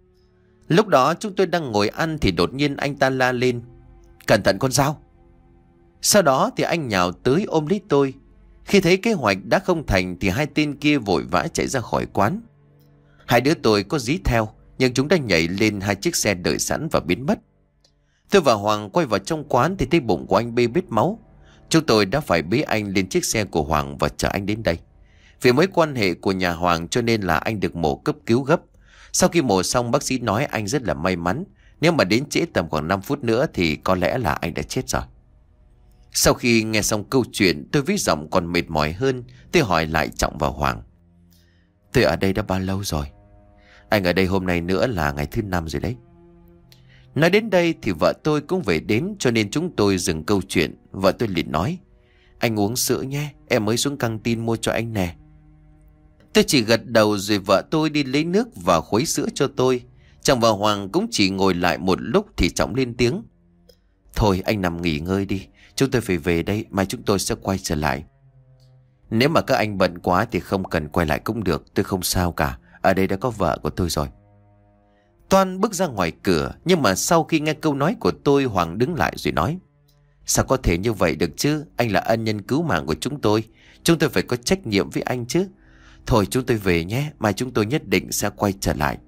Lúc đó chúng tôi đang ngồi ăn thì đột nhiên anh ta la lên: Cẩn thận con dao! Sau đó thì anh nhào tới ôm lấy tôi. Khi thấy kế hoạch đã không thành thì hai tên kia vội vã chạy ra khỏi quán. Hai đứa tôi có dí theo, nhưng chúng đã nhảy lên hai chiếc xe đợi sẵn và biến mất. Tôi và Hoàng quay vào trong quán thì thấy bụng của anh bê bết máu. Chúng tôi đã phải bế anh lên chiếc xe của Hoàng và chở anh đến đây. Vì mối quan hệ của nhà Hoàng cho nên là anh được mổ cấp cứu gấp. Sau khi mổ xong, bác sĩ nói anh rất là may mắn. Nếu mà đến trễ tầm khoảng năm phút nữa thì có lẽ là anh đã chết rồi. Sau khi nghe xong câu chuyện, tôi với giọng còn mệt mỏi hơn. Tôi hỏi lại Trọng và Hoàng: Tôi ở đây đã bao lâu rồi? Anh ở đây hôm nay nữa là ngày thứ năm rồi đấy. Nói đến đây thì vợ tôi cũng về đến, cho nên chúng tôi dừng câu chuyện. Vợ tôi liền nói: Anh uống sữa nhé, em mới xuống căng tin mua cho anh nè. Tôi chỉ gật đầu rồi vợ tôi đi lấy nước và khuấy sữa cho tôi. Trọng và Hoàng cũng chỉ ngồi lại một lúc thì Trọng lên tiếng: Thôi anh nằm nghỉ ngơi đi, chúng tôi phải về đây, mai chúng tôi sẽ quay trở lại. Nếu mà các anh bận quá thì không cần quay lại cũng được, tôi không sao cả, ở đây đã có vợ của tôi rồi. Toan bước ra ngoài cửa, nhưng mà sau khi nghe câu nói của tôi, Hoàng đứng lại rồi nói: Sao có thể như vậy được chứ? Anh là ân nhân cứu mạng của chúng tôi, chúng tôi phải có trách nhiệm với anh chứ. Thôi chúng tôi về nhé, mai chúng tôi nhất định sẽ quay trở lại.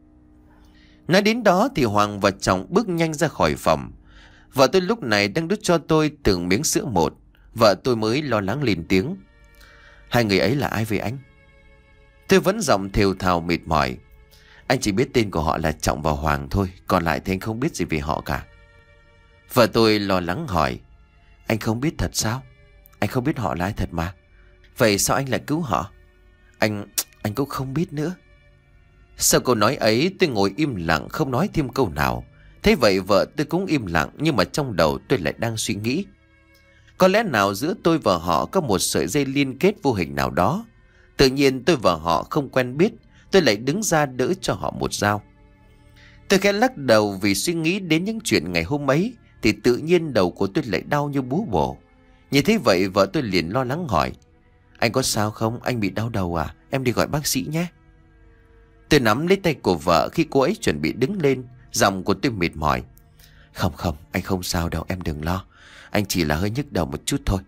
Nói đến đó thì Hoàng và Trọng bước nhanh ra khỏi phòng. Vợ tôi lúc này đang đút cho tôi từng miếng sữa một. Vợ tôi mới lo lắng lên tiếng: Hai người ấy là ai vậy anh? Tôi vẫn giọng thều thào mệt mỏi: Anh chỉ biết tên của họ là Trọng và Hoàng thôi, còn lại thì anh không biết gì về họ cả. Vợ tôi lo lắng hỏi: Anh không biết thật sao? Anh không biết họ là ai thật mà. Vậy sao anh lại cứu họ? Anh... anh cũng không biết nữa. Sau câu nói ấy tôi ngồi im lặng không nói thêm câu nào. Thế vậy vợ tôi cũng im lặng, nhưng mà trong đầu tôi lại đang suy nghĩ. Có lẽ nào giữa tôi và họ có một sợi dây liên kết vô hình nào đó. Tự nhiên tôi và họ không quen biết, tôi lại đứng ra đỡ cho họ một dao. Tôi khẽ lắc đầu vì suy nghĩ đến những chuyện ngày hôm ấy thì tự nhiên đầu của tôi lại đau như búa bổ. Như thế vậy vợ tôi liền lo lắng hỏi: Anh có sao không? Anh bị đau đầu à? Em đi gọi bác sĩ nhé. Tôi nắm lấy tay của vợ khi cô ấy chuẩn bị đứng lên. Giọng của tôi mệt mỏi: Không không, anh không sao đâu, em đừng lo. Anh chỉ là hơi nhức đầu một chút thôi.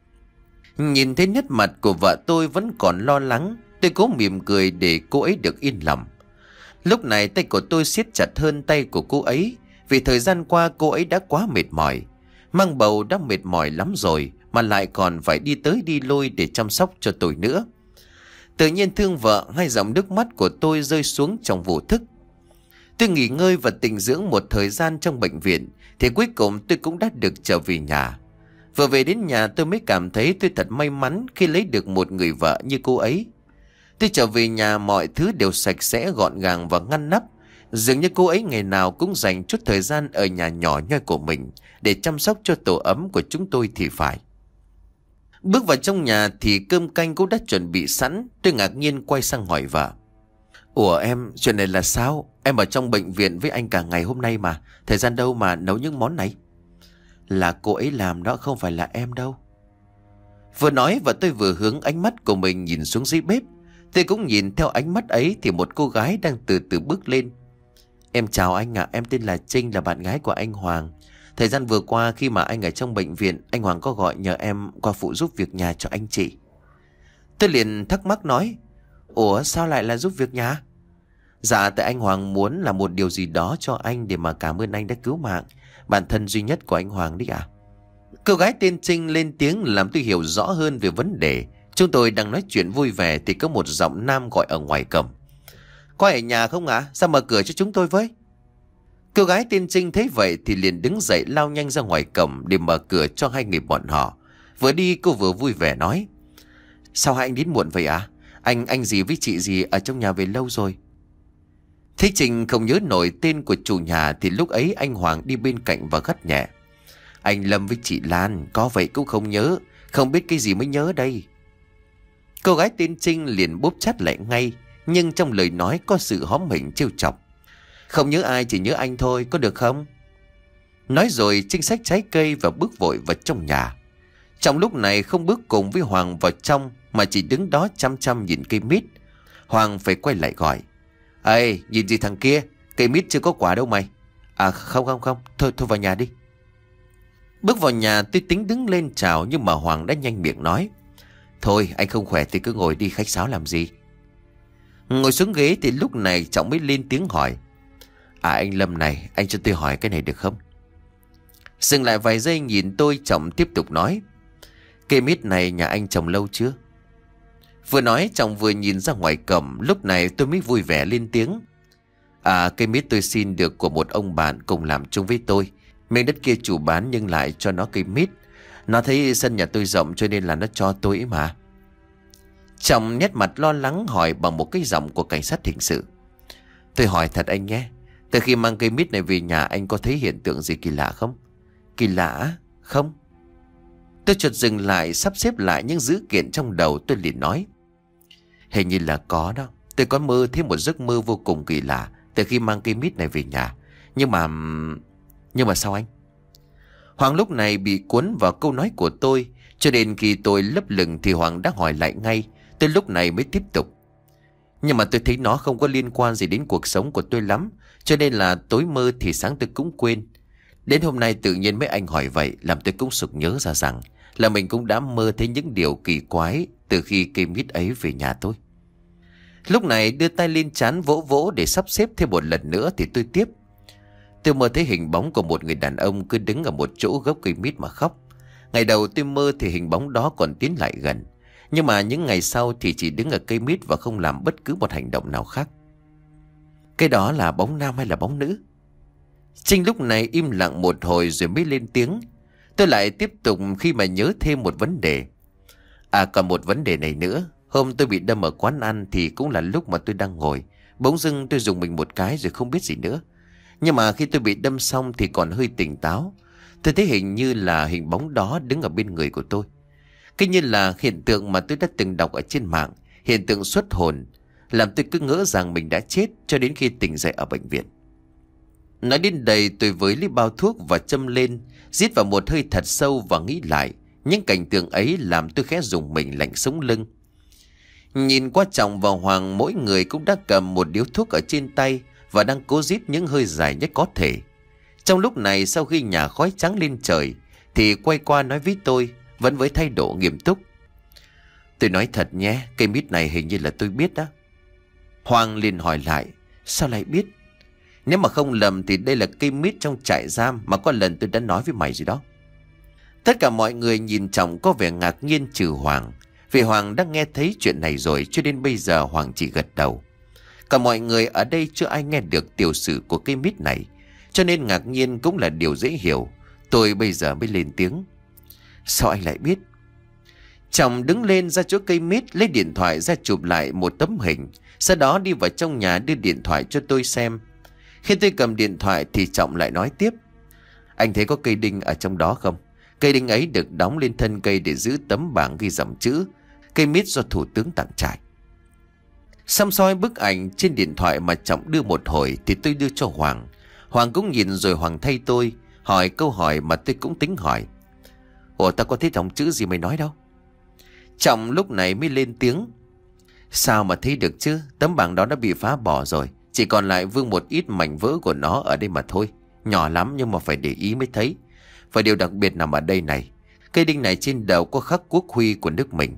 Nhìn thấy nét mặt của vợ tôi vẫn còn lo lắng, tôi cố mỉm cười để cô ấy được yên lòng. Lúc này tay của tôi siết chặt hơn tay của cô ấy, vì thời gian qua cô ấy đã quá mệt mỏi. Mang bầu đã mệt mỏi lắm rồi, mà lại còn phải đi tới đi lui để chăm sóc cho tôi nữa. Tự nhiên thương vợ, hai dòng nước mắt của tôi rơi xuống trong vô thức. Tôi nghỉ ngơi và tĩnh dưỡng một thời gian trong bệnh viện, thì cuối cùng tôi cũng đã được trở về nhà. Vừa về đến nhà tôi mới cảm thấy tôi thật may mắn khi lấy được một người vợ như cô ấy. Tôi trở về nhà mọi thứ đều sạch sẽ, gọn gàng và ngăn nắp. Dường như cô ấy ngày nào cũng dành chút thời gian ở nhà nhỏ nhoi của mình để chăm sóc cho tổ ấm của chúng tôi thì phải. Bước vào trong nhà thì cơm canh cũng đã chuẩn bị sẵn. Tôi ngạc nhiên quay sang hỏi vợ: Ủa em, chuyện này là sao? Em ở trong bệnh viện với anh cả ngày hôm nay mà, thời gian đâu mà nấu những món này? Là cô ấy làm đó, không phải là em đâu. Vừa nói và tôi vừa hướng ánh mắt của mình nhìn xuống dưới bếp. Tôi cũng nhìn theo ánh mắt ấy thì một cô gái đang từ từ bước lên. Em chào anh ạ, em tên là Trinh, là bạn gái của anh Hoàng. Thời gian vừa qua khi mà anh ở trong bệnh viện, anh Hoàng có gọi nhờ em qua phụ giúp việc nhà cho anh chị. Tôi liền thắc mắc nói, ủa sao lại là giúp việc nhà? Dạ tại anh Hoàng muốn làm một điều gì đó cho anh để mà cảm ơn anh đã cứu mạng bản thân duy nhất của anh Hoàng đấy ạ. Cô gái tên Trinh lên tiếng làm tôi hiểu rõ hơn về vấn đề. Chúng tôi đang nói chuyện vui vẻ thì có một giọng nam gọi ở ngoài cổng. Có ở nhà không ạ? À? Sao mở cửa cho chúng tôi với? Cô gái tên Trinh thấy vậy thì liền đứng dậy lao nhanh ra ngoài cổng để mở cửa cho hai người bọn họ. Vừa đi cô vừa vui vẻ nói, sao hai anh đến muộn vậy ạ? À? Anh anh gì với chị gì ở trong nhà về lâu rồi. Thấy Trinh không nhớ nổi tên của chủ nhà thì lúc ấy anh Hoàng đi bên cạnh và gắt nhẹ, anh Lâm với chị Lan có vậy cũng không nhớ, không biết cái gì mới nhớ đây. Cô gái tên Trinh liền bóp chát lại ngay, nhưng trong lời nói có sự hóm hỉnh trêu chọc. Không nhớ ai, chỉ nhớ anh thôi, có được không? Nói rồi Trinh xách trái cây và bước vội vào trong nhà. Trong lúc này không bước cùng với Hoàng vào trong mà chỉ đứng đó chăm chăm nhìn cây mít. Hoàng phải quay lại gọi, ê nhìn gì thằng kia, cây mít chưa có quả đâu mày. À không không không, thôi thôi vào nhà đi. Bước vào nhà tôi tính đứng lên chào, nhưng mà Hoàng đã nhanh miệng nói, thôi anh không khỏe thì cứ ngồi đi, khách sáo làm gì. Ngồi xuống ghế thì lúc này Trọng mới lên tiếng hỏi, à anh Lâm này, anh cho tôi hỏi cái này được không? Dừng lại vài giây nhìn tôi, Trọng tiếp tục nói, cây mít này nhà anh trồng lâu chưa? Vừa nói Trọng vừa nhìn ra ngoài cổng. Lúc này tôi mới vui vẻ lên tiếng, à cây mít tôi xin được của một ông bạn cùng làm chung với tôi. Miếng đất kia chủ bán nhưng lại cho nó cây mít. Nó thấy sân nhà tôi rộng cho nên là nó cho tôi ấy mà. Trọng nét mặt lo lắng hỏi bằng một cái giọng của cảnh sát hình sự, tôi hỏi thật anh nhé, từ khi mang cây mít này về nhà anh có thấy hiện tượng gì kỳ lạ không? Kỳ lạ? Không. Tôi chợt dừng lại sắp xếp lại những dữ kiện trong đầu. Tôi liền nói, hình như là có đó. Tôi có mơ thấy một giấc mơ vô cùng kỳ lạ từ khi mang cây mít này về nhà. Nhưng mà... Nhưng mà sao anh? Hoàng lúc này bị cuốn vào câu nói của tôi, cho nên khi tôi lấp lửng thì Hoàng đã hỏi lại ngay. Tôi lúc này mới tiếp tục, nhưng mà tôi thấy nó không có liên quan gì đến cuộc sống của tôi lắm, cho nên là tối mơ thì sáng tôi cũng quên. Đến hôm nay tự nhiên mấy anh hỏi vậy làm tôi cũng sực nhớ ra rằng là mình cũng đã mơ thấy những điều kỳ quái từ khi cây mít ấy về nhà tôi. Lúc này đưa tay lên trán vỗ vỗ để sắp xếp thêm một lần nữa thì tôi tiếp. Tôi mơ thấy hình bóng của một người đàn ông cứ đứng ở một chỗ gốc cây mít mà khóc. Ngày đầu tôi mơ thì hình bóng đó còn tiến lại gần, nhưng mà những ngày sau thì chỉ đứng ở cây mít và không làm bất cứ một hành động nào khác. Cái đó là bóng nam hay là bóng nữ? Trinh lúc này im lặng một hồi rồi mới lên tiếng. Tôi lại tiếp tục khi mà nhớ thêm một vấn đề. À còn một vấn đề này nữa. Hôm tôi bị đâm ở quán ăn thì cũng là lúc mà tôi đang ngồi. Bỗng dưng tôi dùng mình một cái rồi không biết gì nữa. Nhưng mà khi tôi bị đâm xong thì còn hơi tỉnh táo. Tôi thấy hình như là hình bóng đó đứng ở bên người của tôi. Cái như là hiện tượng mà tôi đã từng đọc ở trên mạng, hiện tượng xuất hồn, làm tôi cứ ngỡ rằng mình đã chết cho đến khi tỉnh dậy ở bệnh viện. Nói đến đây tôi với lấy bao thuốc và châm lên, rít vào một hơi thật sâu và nghĩ lại. Những cảnh tượng ấy làm tôi khẽ rùng mình lạnh sống lưng. Nhìn qua Trọng và Hoàng, mỗi người cũng đã cầm một điếu thuốc ở trên tay và đang cố rít những hơi dài nhất có thể. Trong lúc này sau khi nhả khói trắng lên trời thì quay qua nói với tôi, vẫn với thái độ nghiêm túc, tôi nói thật nhé, cây mít này hình như là tôi biết đó. Hoàng liền hỏi lại, sao lại biết? Nếu mà không lầm thì đây là cây mít trong trại giam mà có lần tôi đã nói với mày gì đó. Tất cả mọi người nhìn Trọng có vẻ ngạc nhiên trừ Hoàng, vì Hoàng đã nghe thấy chuyện này rồi cho nên bây giờ Hoàng chỉ gật đầu. Còn mọi người ở đây chưa ai nghe được tiểu sử của cây mít này, cho nên ngạc nhiên cũng là điều dễ hiểu. Tôi bây giờ mới lên tiếng, sao anh lại biết? Trọng đứng lên ra chỗ cây mít, lấy điện thoại ra chụp lại một tấm hình, sau đó đi vào trong nhà đưa điện thoại cho tôi xem. Khi tôi cầm điện thoại thì Trọng lại nói tiếp, anh thấy có cây đinh ở trong đó không? Cây đinh ấy được đóng lên thân cây để giữ tấm bảng ghi dòng chữ cây mít do thủ tướng tặng trại. Xăm soi bức ảnh trên điện thoại mà Trọng đưa một hồi thì tôi đưa cho Hoàng. Hoàng cũng nhìn rồi Hoàng thay tôi hỏi câu hỏi mà tôi cũng tính hỏi, ủa tao có thấy dòng chữ gì mày nói đâu? Trọng lúc này mới lên tiếng. Sao mà thấy được chứ, tấm bảng đó đã bị phá bỏ rồi. Chỉ còn lại vương một ít mảnh vỡ của nó ở đây mà thôi. Nhỏ lắm nhưng mà phải để ý mới thấy. Và điều đặc biệt nằm ở đây này. Cây đinh này trên đầu có khắc quốc huy của nước mình.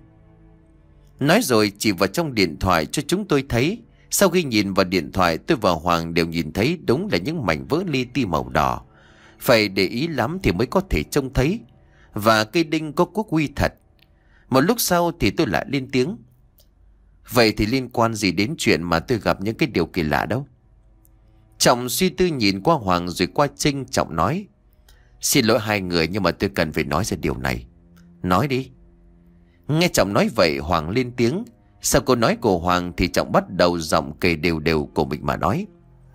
Nói rồi chỉ vào trong điện thoại cho chúng tôi thấy. Sau khi nhìn vào điện thoại, tôi và Hoàng đều nhìn thấy đúng là những mảnh vỡ li ti màu đỏ. Phải để ý lắm thì mới có thể trông thấy. Và cây đinh có quốc huy thật. Một lúc sau thì tôi lại lên tiếng. Vậy thì liên quan gì đến chuyện mà tôi gặp những cái điều kỳ lạ đâu? Trọng suy tư nhìn qua Hoàng rồi qua Trinh. Trọng nói. Xin lỗi hai người nhưng mà tôi cần phải nói ra điều này. Nói đi. Nghe Trọng nói vậy, Hoàng lên tiếng. Sau câu nói của Hoàng thì Trọng bắt đầu giọng kể đều đều của mình mà nói.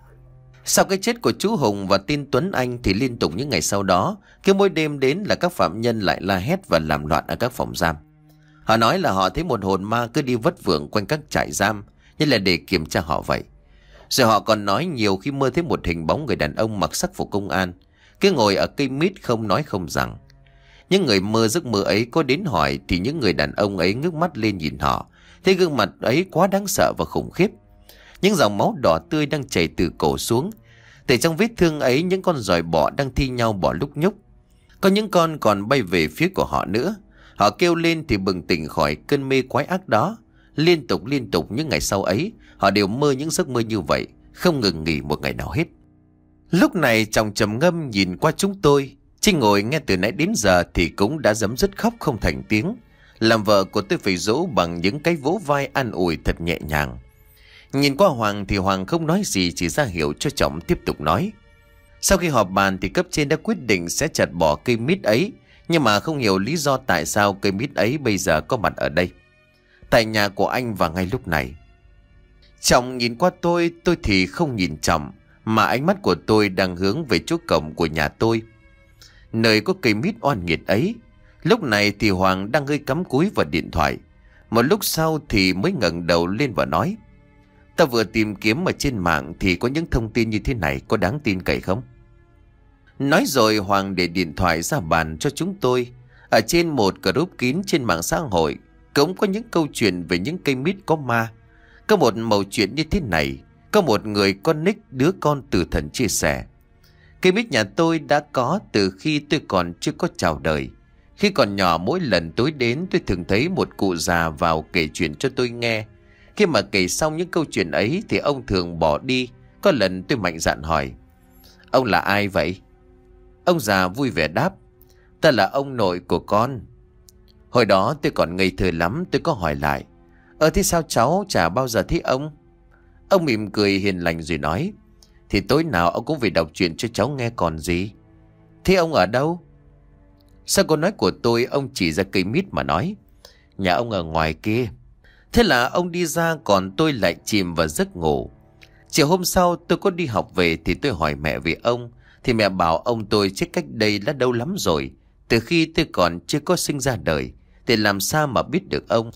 Sau cái chết của chú Hùng và tên Tuấn Anh thì liên tục những ngày sau đó, cứ mỗi đêm đến là các phạm nhân lại la hét và làm loạn ở các phòng giam. Họ nói là họ thấy một hồn ma cứ đi vất vưởng quanh các trại giam, như là để kiểm tra họ vậy. Rồi họ còn nói nhiều khi mơ thấy một hình bóng người đàn ông mặc sắc phục công an, cứ ngồi ở cây mít không nói không rằng. Những người mơ giấc mơ ấy có đến hỏi thì những người đàn ông ấy ngước mắt lên nhìn họ, thấy gương mặt ấy quá đáng sợ và khủng khiếp. Những dòng máu đỏ tươi đang chảy từ cổ xuống. Từ trong vết thương ấy, những con giòi bọ đang thi nhau bò lúc nhúc. Có những con còn bay về phía của họ nữa. Họ kêu lên thì bừng tỉnh khỏi cơn mê quái ác đó. Liên tục liên tục những ngày sau ấy, họ đều mơ những giấc mơ như vậy, không ngừng nghỉ một ngày nào hết. Lúc này Trọng trầm ngâm nhìn qua chúng tôi. Trinh ngồi nghe từ nãy đến giờ thì cũng đã giấm dứt khóc không thành tiếng. Làm vợ của tôi phải dỗ bằng những cái vỗ vai an ủi thật nhẹ nhàng. Nhìn qua Hoàng thì Hoàng không nói gì, chỉ ra hiệu cho Trọng tiếp tục nói. Sau khi họp bàn thì cấp trên đã quyết định sẽ chặt bỏ cây mít ấy. Nhưng mà không hiểu lý do tại sao cây mít ấy bây giờ có mặt ở đây, tại nhà của anh và ngay lúc này. Trọng nhìn qua tôi, tôi thì không nhìn Trọng, mà ánh mắt của tôi đang hướng về chỗ cổng của nhà tôi, nơi có cây mít oan nghiệt ấy. Lúc này thì Hoàng đang hơi cắm cúi vào điện thoại. Một lúc sau thì mới ngẩng đầu lên và nói. Ta vừa tìm kiếm ở trên mạng thì có những thông tin như thế này, có đáng tin cậy không? Nói rồi Hoàng để điện thoại ra bàn cho chúng tôi. Ở trên một group kín trên mạng xã hội cũng có những câu chuyện về những cây mít có ma. Có một mẩu chuyện như thế này. Có một người con nick đứa con từ thần chia sẻ. Cây mít nhà tôi đã có từ khi tôi còn chưa có chào đời. Khi còn nhỏ, mỗi lần tối đến tôi thường thấy một cụ già vào kể chuyện cho tôi nghe. Khi mà kể xong những câu chuyện ấy thì ông thường bỏ đi. Có lần tôi mạnh dạn hỏi. Ông là ai vậy? Ông già vui vẻ đáp. Ta là ông nội của con. Hồi đó tôi còn ngây thơ lắm, tôi có hỏi lại. Ờ thế sao cháu chả bao giờ thấy ông? Ông mỉm cười hiền lành rồi nói. Thì tối nào ông cũng phải đọc chuyện cho cháu nghe còn gì. Thế ông ở đâu? Sau câu nói của tôi, ông chỉ ra cây mít mà nói. Nhà ông ở ngoài kia. Thế là ông đi ra, còn tôi lại chìm vào giấc ngủ. Chiều hôm sau tôi có đi học về thì tôi hỏi mẹ về ông. Thì mẹ bảo ông tôi chết cách đây đã lâu lắm rồi. Từ khi tôi còn chưa có sinh ra đời, thì làm sao mà biết được ông.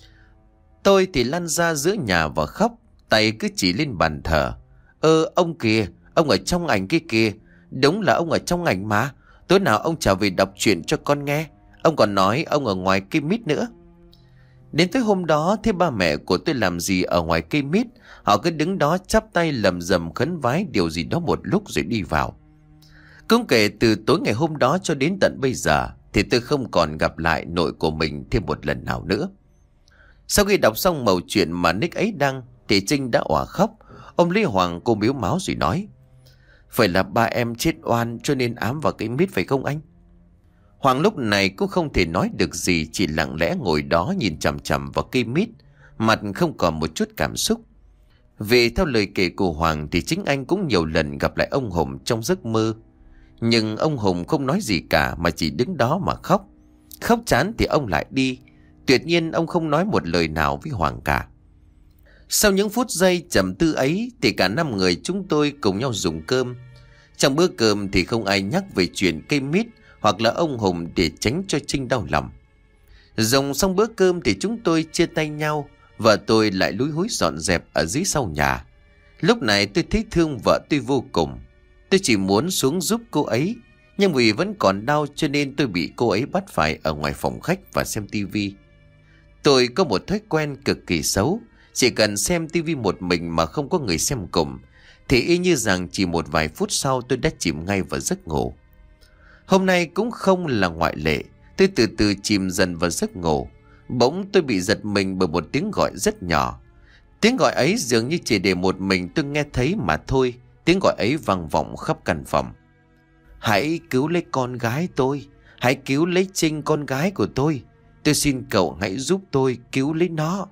Tôi thì lăn ra giữa nhà và khóc, tay cứ chỉ lên bàn thờ. Ơ ông kìa, ông ở trong ảnh kia kìa. Đúng là ông ở trong ảnh mà. Tối nào ông trở về đọc chuyện cho con nghe. Ông còn nói ông ở ngoài cây mít nữa. Đến tới hôm đó, thế ba mẹ của tôi làm gì ở ngoài cây mít. Họ cứ đứng đó chắp tay lầm rầm khấn vái điều gì đó một lúc rồi đi vào. Cũng kể từ tối ngày hôm đó cho đến tận bây giờ thì tôi không còn gặp lại nội của mình thêm một lần nào nữa. Sau khi đọc xong mẩu chuyện mà nick ấy đăng thì Trinh đã òa khóc. Ông Lý Hoàng cô miếu máu rồi nói. Phải là ba em chết oan cho nên ám vào cái mít phải không anh? Hoàng lúc này cũng không thể nói được gì, chỉ lặng lẽ ngồi đó nhìn chằm chằm vào cây mít, mặt không còn một chút cảm xúc. Vì theo lời kể của Hoàng thì chính anh cũng nhiều lần gặp lại ông Hùng trong giấc mơ. Nhưng ông Hùng không nói gì cả mà chỉ đứng đó mà khóc. Khóc chán thì ông lại đi. Tuyệt nhiên ông không nói một lời nào với Hoàng cả. Sau những phút giây trầm tư ấy thì cả năm người chúng tôi cùng nhau dùng cơm. Trong bữa cơm thì không ai nhắc về chuyện cây mít hoặc là ông Hùng để tránh cho Trinh đau lòng. Dùng xong bữa cơm thì chúng tôi chia tay nhau. Vợ tôi lại lúi húi dọn dẹp ở dưới sau nhà. Lúc này tôi thấy thương vợ tôi vô cùng. Tôi chỉ muốn xuống giúp cô ấy, nhưng vì vẫn còn đau cho nên tôi bị cô ấy bắt phải ở ngoài phòng khách và xem tivi. Tôi có một thói quen cực kỳ xấu. Chỉ cần xem tivi một mình mà không có người xem cùng thì y như rằng chỉ một vài phút sau tôi đã chìm ngay vào giấc ngủ. Hôm nay cũng không là ngoại lệ. Tôi từ từ chìm dần vào giấc ngủ. Bỗng tôi bị giật mình bởi một tiếng gọi rất nhỏ. Tiếng gọi ấy dường như chỉ để một mình tôi nghe thấy mà thôi. Tiếng gọi ấy vang vọng khắp căn phòng. Hãy cứu lấy con gái tôi. Hãy cứu lấy Trinh, con gái của tôi. Tôi xin cậu hãy giúp tôi cứu lấy nó.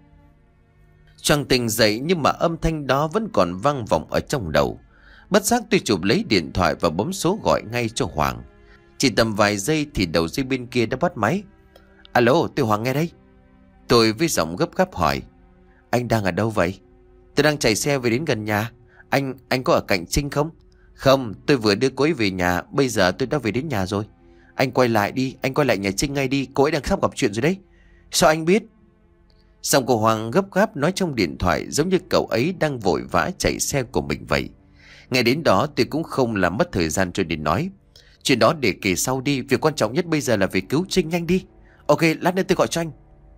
Choàng tỉnh dậy nhưng mà âm thanh đó vẫn còn vang vọng ở trong đầu. Bất giác tôi chụp lấy điện thoại và bấm số gọi ngay cho Hoàng. Chỉ tầm vài giây thì đầu dây bên kia đã bắt máy. Alo, tôi Hoàng nghe đây. Tôi với giọng gấp gáp hỏi. Anh đang ở đâu vậy? Tôi đang chạy xe về đến gần nhà. Anh, anh có ở cạnh Trinh không? Không, tôi vừa đưa cô ấy về nhà. Bây giờ tôi đã về đến nhà rồi. Anh quay lại đi, anh quay lại nhà Trinh ngay đi. Cô ấy đang sắp gặp chuyện rồi đấy. Sao anh biết? Giọng của Hoàng gấp gáp nói trong điện thoại, giống như cậu ấy đang vội vã chạy xe của mình vậy. Ngay đến đó tôi cũng không làm mất thời gian cho đến nói. Chuyện đó để kể sau đi. Việc quan trọng nhất bây giờ là về cứu Trinh, nhanh đi. Ok, lát nữa tôi gọi cho anh.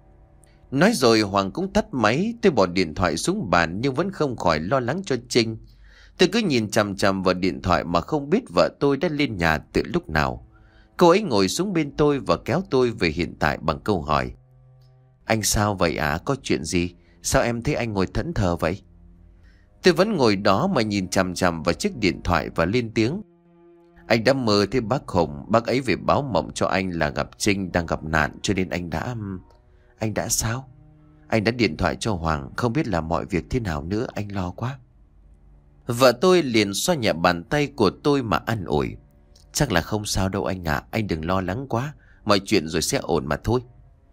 Nói rồi Hoàng cũng tắt máy. Tôi bỏ điện thoại xuống bàn nhưng vẫn không khỏi lo lắng cho Trinh. Tôi cứ nhìn chằm chằm vào điện thoại mà không biết vợ tôi đã lên nhà từ lúc nào. Cô ấy ngồi xuống bên tôi và kéo tôi về hiện tại bằng câu hỏi. Anh sao vậy ạ? À? Có chuyện gì? Sao em thấy anh ngồi thẫn thờ vậy? Tôi vẫn ngồi đó mà nhìn chằm chằm vào chiếc điện thoại và lên tiếng. Anh đã mơ thấy bác Hùng. Bác ấy về báo mộng cho anh là gặp Trinh đang gặp nạn, cho nên anh đã... Anh đã sao? Anh đã điện thoại cho Hoàng. Không biết là mọi việc thế nào nữa. Anh lo quá. Vợ tôi liền xoa nhẹ bàn tay của tôi mà an ủi. Chắc là không sao đâu anh ạ. À. Anh đừng lo lắng quá. Mọi chuyện rồi sẽ ổn mà thôi.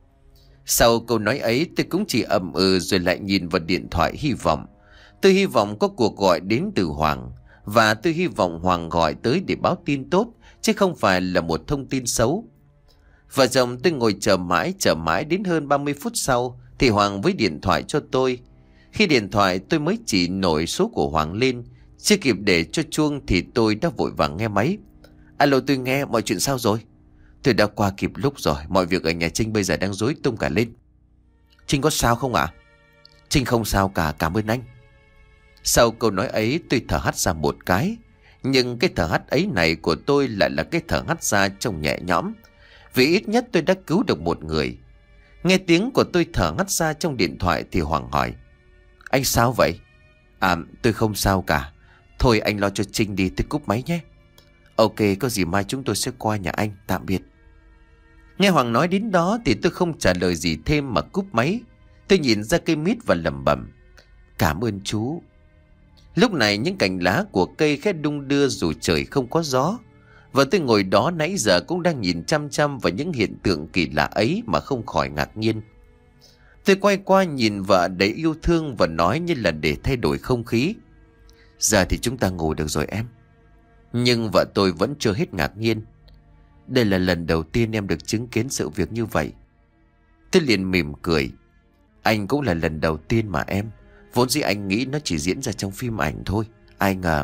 Sau câu nói ấy tôi cũng chỉ ậm ừ rồi lại nhìn vào điện thoại hy vọng. Tôi hy vọng có cuộc gọi đến từ Hoàng. Và tôi hy vọng Hoàng gọi tới để báo tin tốt, chứ không phải là một thông tin xấu. Vợ chồng tôi ngồi chờ mãi chờ mãi đến hơn ba mươi phút sau thì Hoàng với điện thoại cho tôi. Khi điện thoại tôi mới chỉ nổi số của Hoàng lên. Chưa kịp để cho chuông thì tôi đã vội vàng nghe máy. Alo, tôi nghe, mọi chuyện sao rồi? Tôi đã qua kịp lúc rồi. Mọi việc ở nhà Trinh bây giờ đang rối tung cả lên. Trinh có sao không ạ? À? Trinh không sao cả, cảm ơn anh. Sau câu nói ấy tôi thở hắt ra một cái. Nhưng cái thở hắt ấy này của tôi lại là cái thở hắt ra trông nhẹ nhõm. Vì ít nhất tôi đã cứu được một người. Nghe tiếng của tôi thở hắt ra trong điện thoại thì Hoàng hỏi. Anh sao vậy? À, tôi không sao cả. Thôi anh lo cho Trinh đi, tôi cúp máy nhé. Ok, có gì mai chúng tôi sẽ qua nhà anh, tạm biệt. Nghe Hoàng nói đến đó thì tôi không trả lời gì thêm mà cúp máy. Tôi nhìn ra cây mít và lẩm bẩm. Cảm ơn chú. Lúc này những cành lá của cây khẽ đung đưa dù trời không có gió. Và tôi ngồi đó nãy giờ cũng đang nhìn chăm chăm vào những hiện tượng kỳ lạ ấy mà không khỏi ngạc nhiên. Tôi quay qua nhìn vợ đầy yêu thương và nói như là để thay đổi không khí. Giờ thì chúng ta ngủ được rồi em. Nhưng vợ tôi vẫn chưa hết ngạc nhiên. Đây là lần đầu tiên em được chứng kiến sự việc như vậy. Tôi liền mỉm cười. Anh cũng là lần đầu tiên mà em. Vốn dĩ anh nghĩ nó chỉ diễn ra trong phim ảnh thôi. Ai ngờ...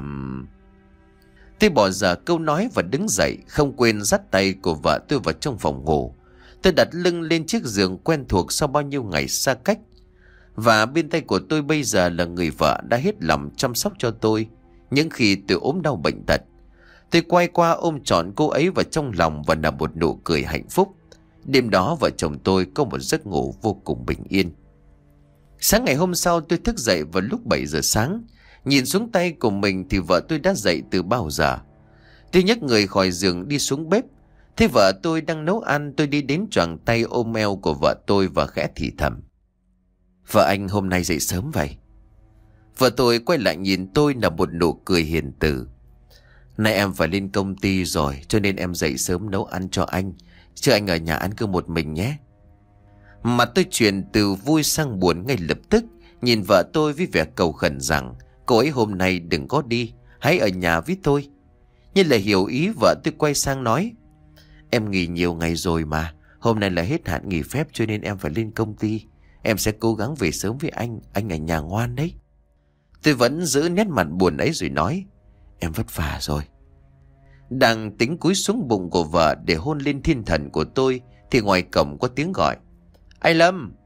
Tôi bỏ dở câu nói và đứng dậy, không quên dắt tay của vợ tôi vào trong phòng ngủ. Tôi đặt lưng lên chiếc giường quen thuộc sau bao nhiêu ngày xa cách. Và bên tay của tôi bây giờ là người vợ đã hết lòng chăm sóc cho tôi những khi tôi ốm đau bệnh tật. Tôi quay qua ôm trọn cô ấy vào trong lòng và nở một nụ cười hạnh phúc. Đêm đó vợ chồng tôi có một giấc ngủ vô cùng bình yên. Sáng ngày hôm sau tôi thức dậy vào lúc bảy giờ sáng. Nhìn xuống tay của mình thì vợ tôi đã dậy từ bao giờ. Tôi nhấc người khỏi giường đi xuống bếp. Thấy vợ tôi đang nấu ăn, tôi đi đến choàng tay ôm eo của vợ tôi và khẽ thì thầm. Vợ anh hôm nay dậy sớm vậy? Vợ tôi quay lại nhìn tôi là một nụ cười hiền từ. Nay em phải lên công ty rồi, cho nên em dậy sớm nấu ăn cho anh. Chứ anh ở nhà ăn cứ một mình nhé. Mặt tôi chuyển từ vui sang buồn ngay lập tức. Nhìn vợ tôi với vẻ cầu khẩn rằng cô ấy hôm nay đừng có đi, hãy ở nhà với tôi. Như là hiểu ý, vợ tôi quay sang nói. Em nghỉ nhiều ngày rồi mà. Hôm nay là hết hạn nghỉ phép cho nên em phải lên công ty. Em sẽ cố gắng về sớm với anh. Anh ở nhà ngoan đấy. Tôi vẫn giữ nét mặt buồn ấy rồi nói. Em vất vả rồi. Đang tính cúi xuống bụng của vợ để hôn lên thiên thần của tôi thì ngoài cổng có tiếng gọi. Anh Lâm,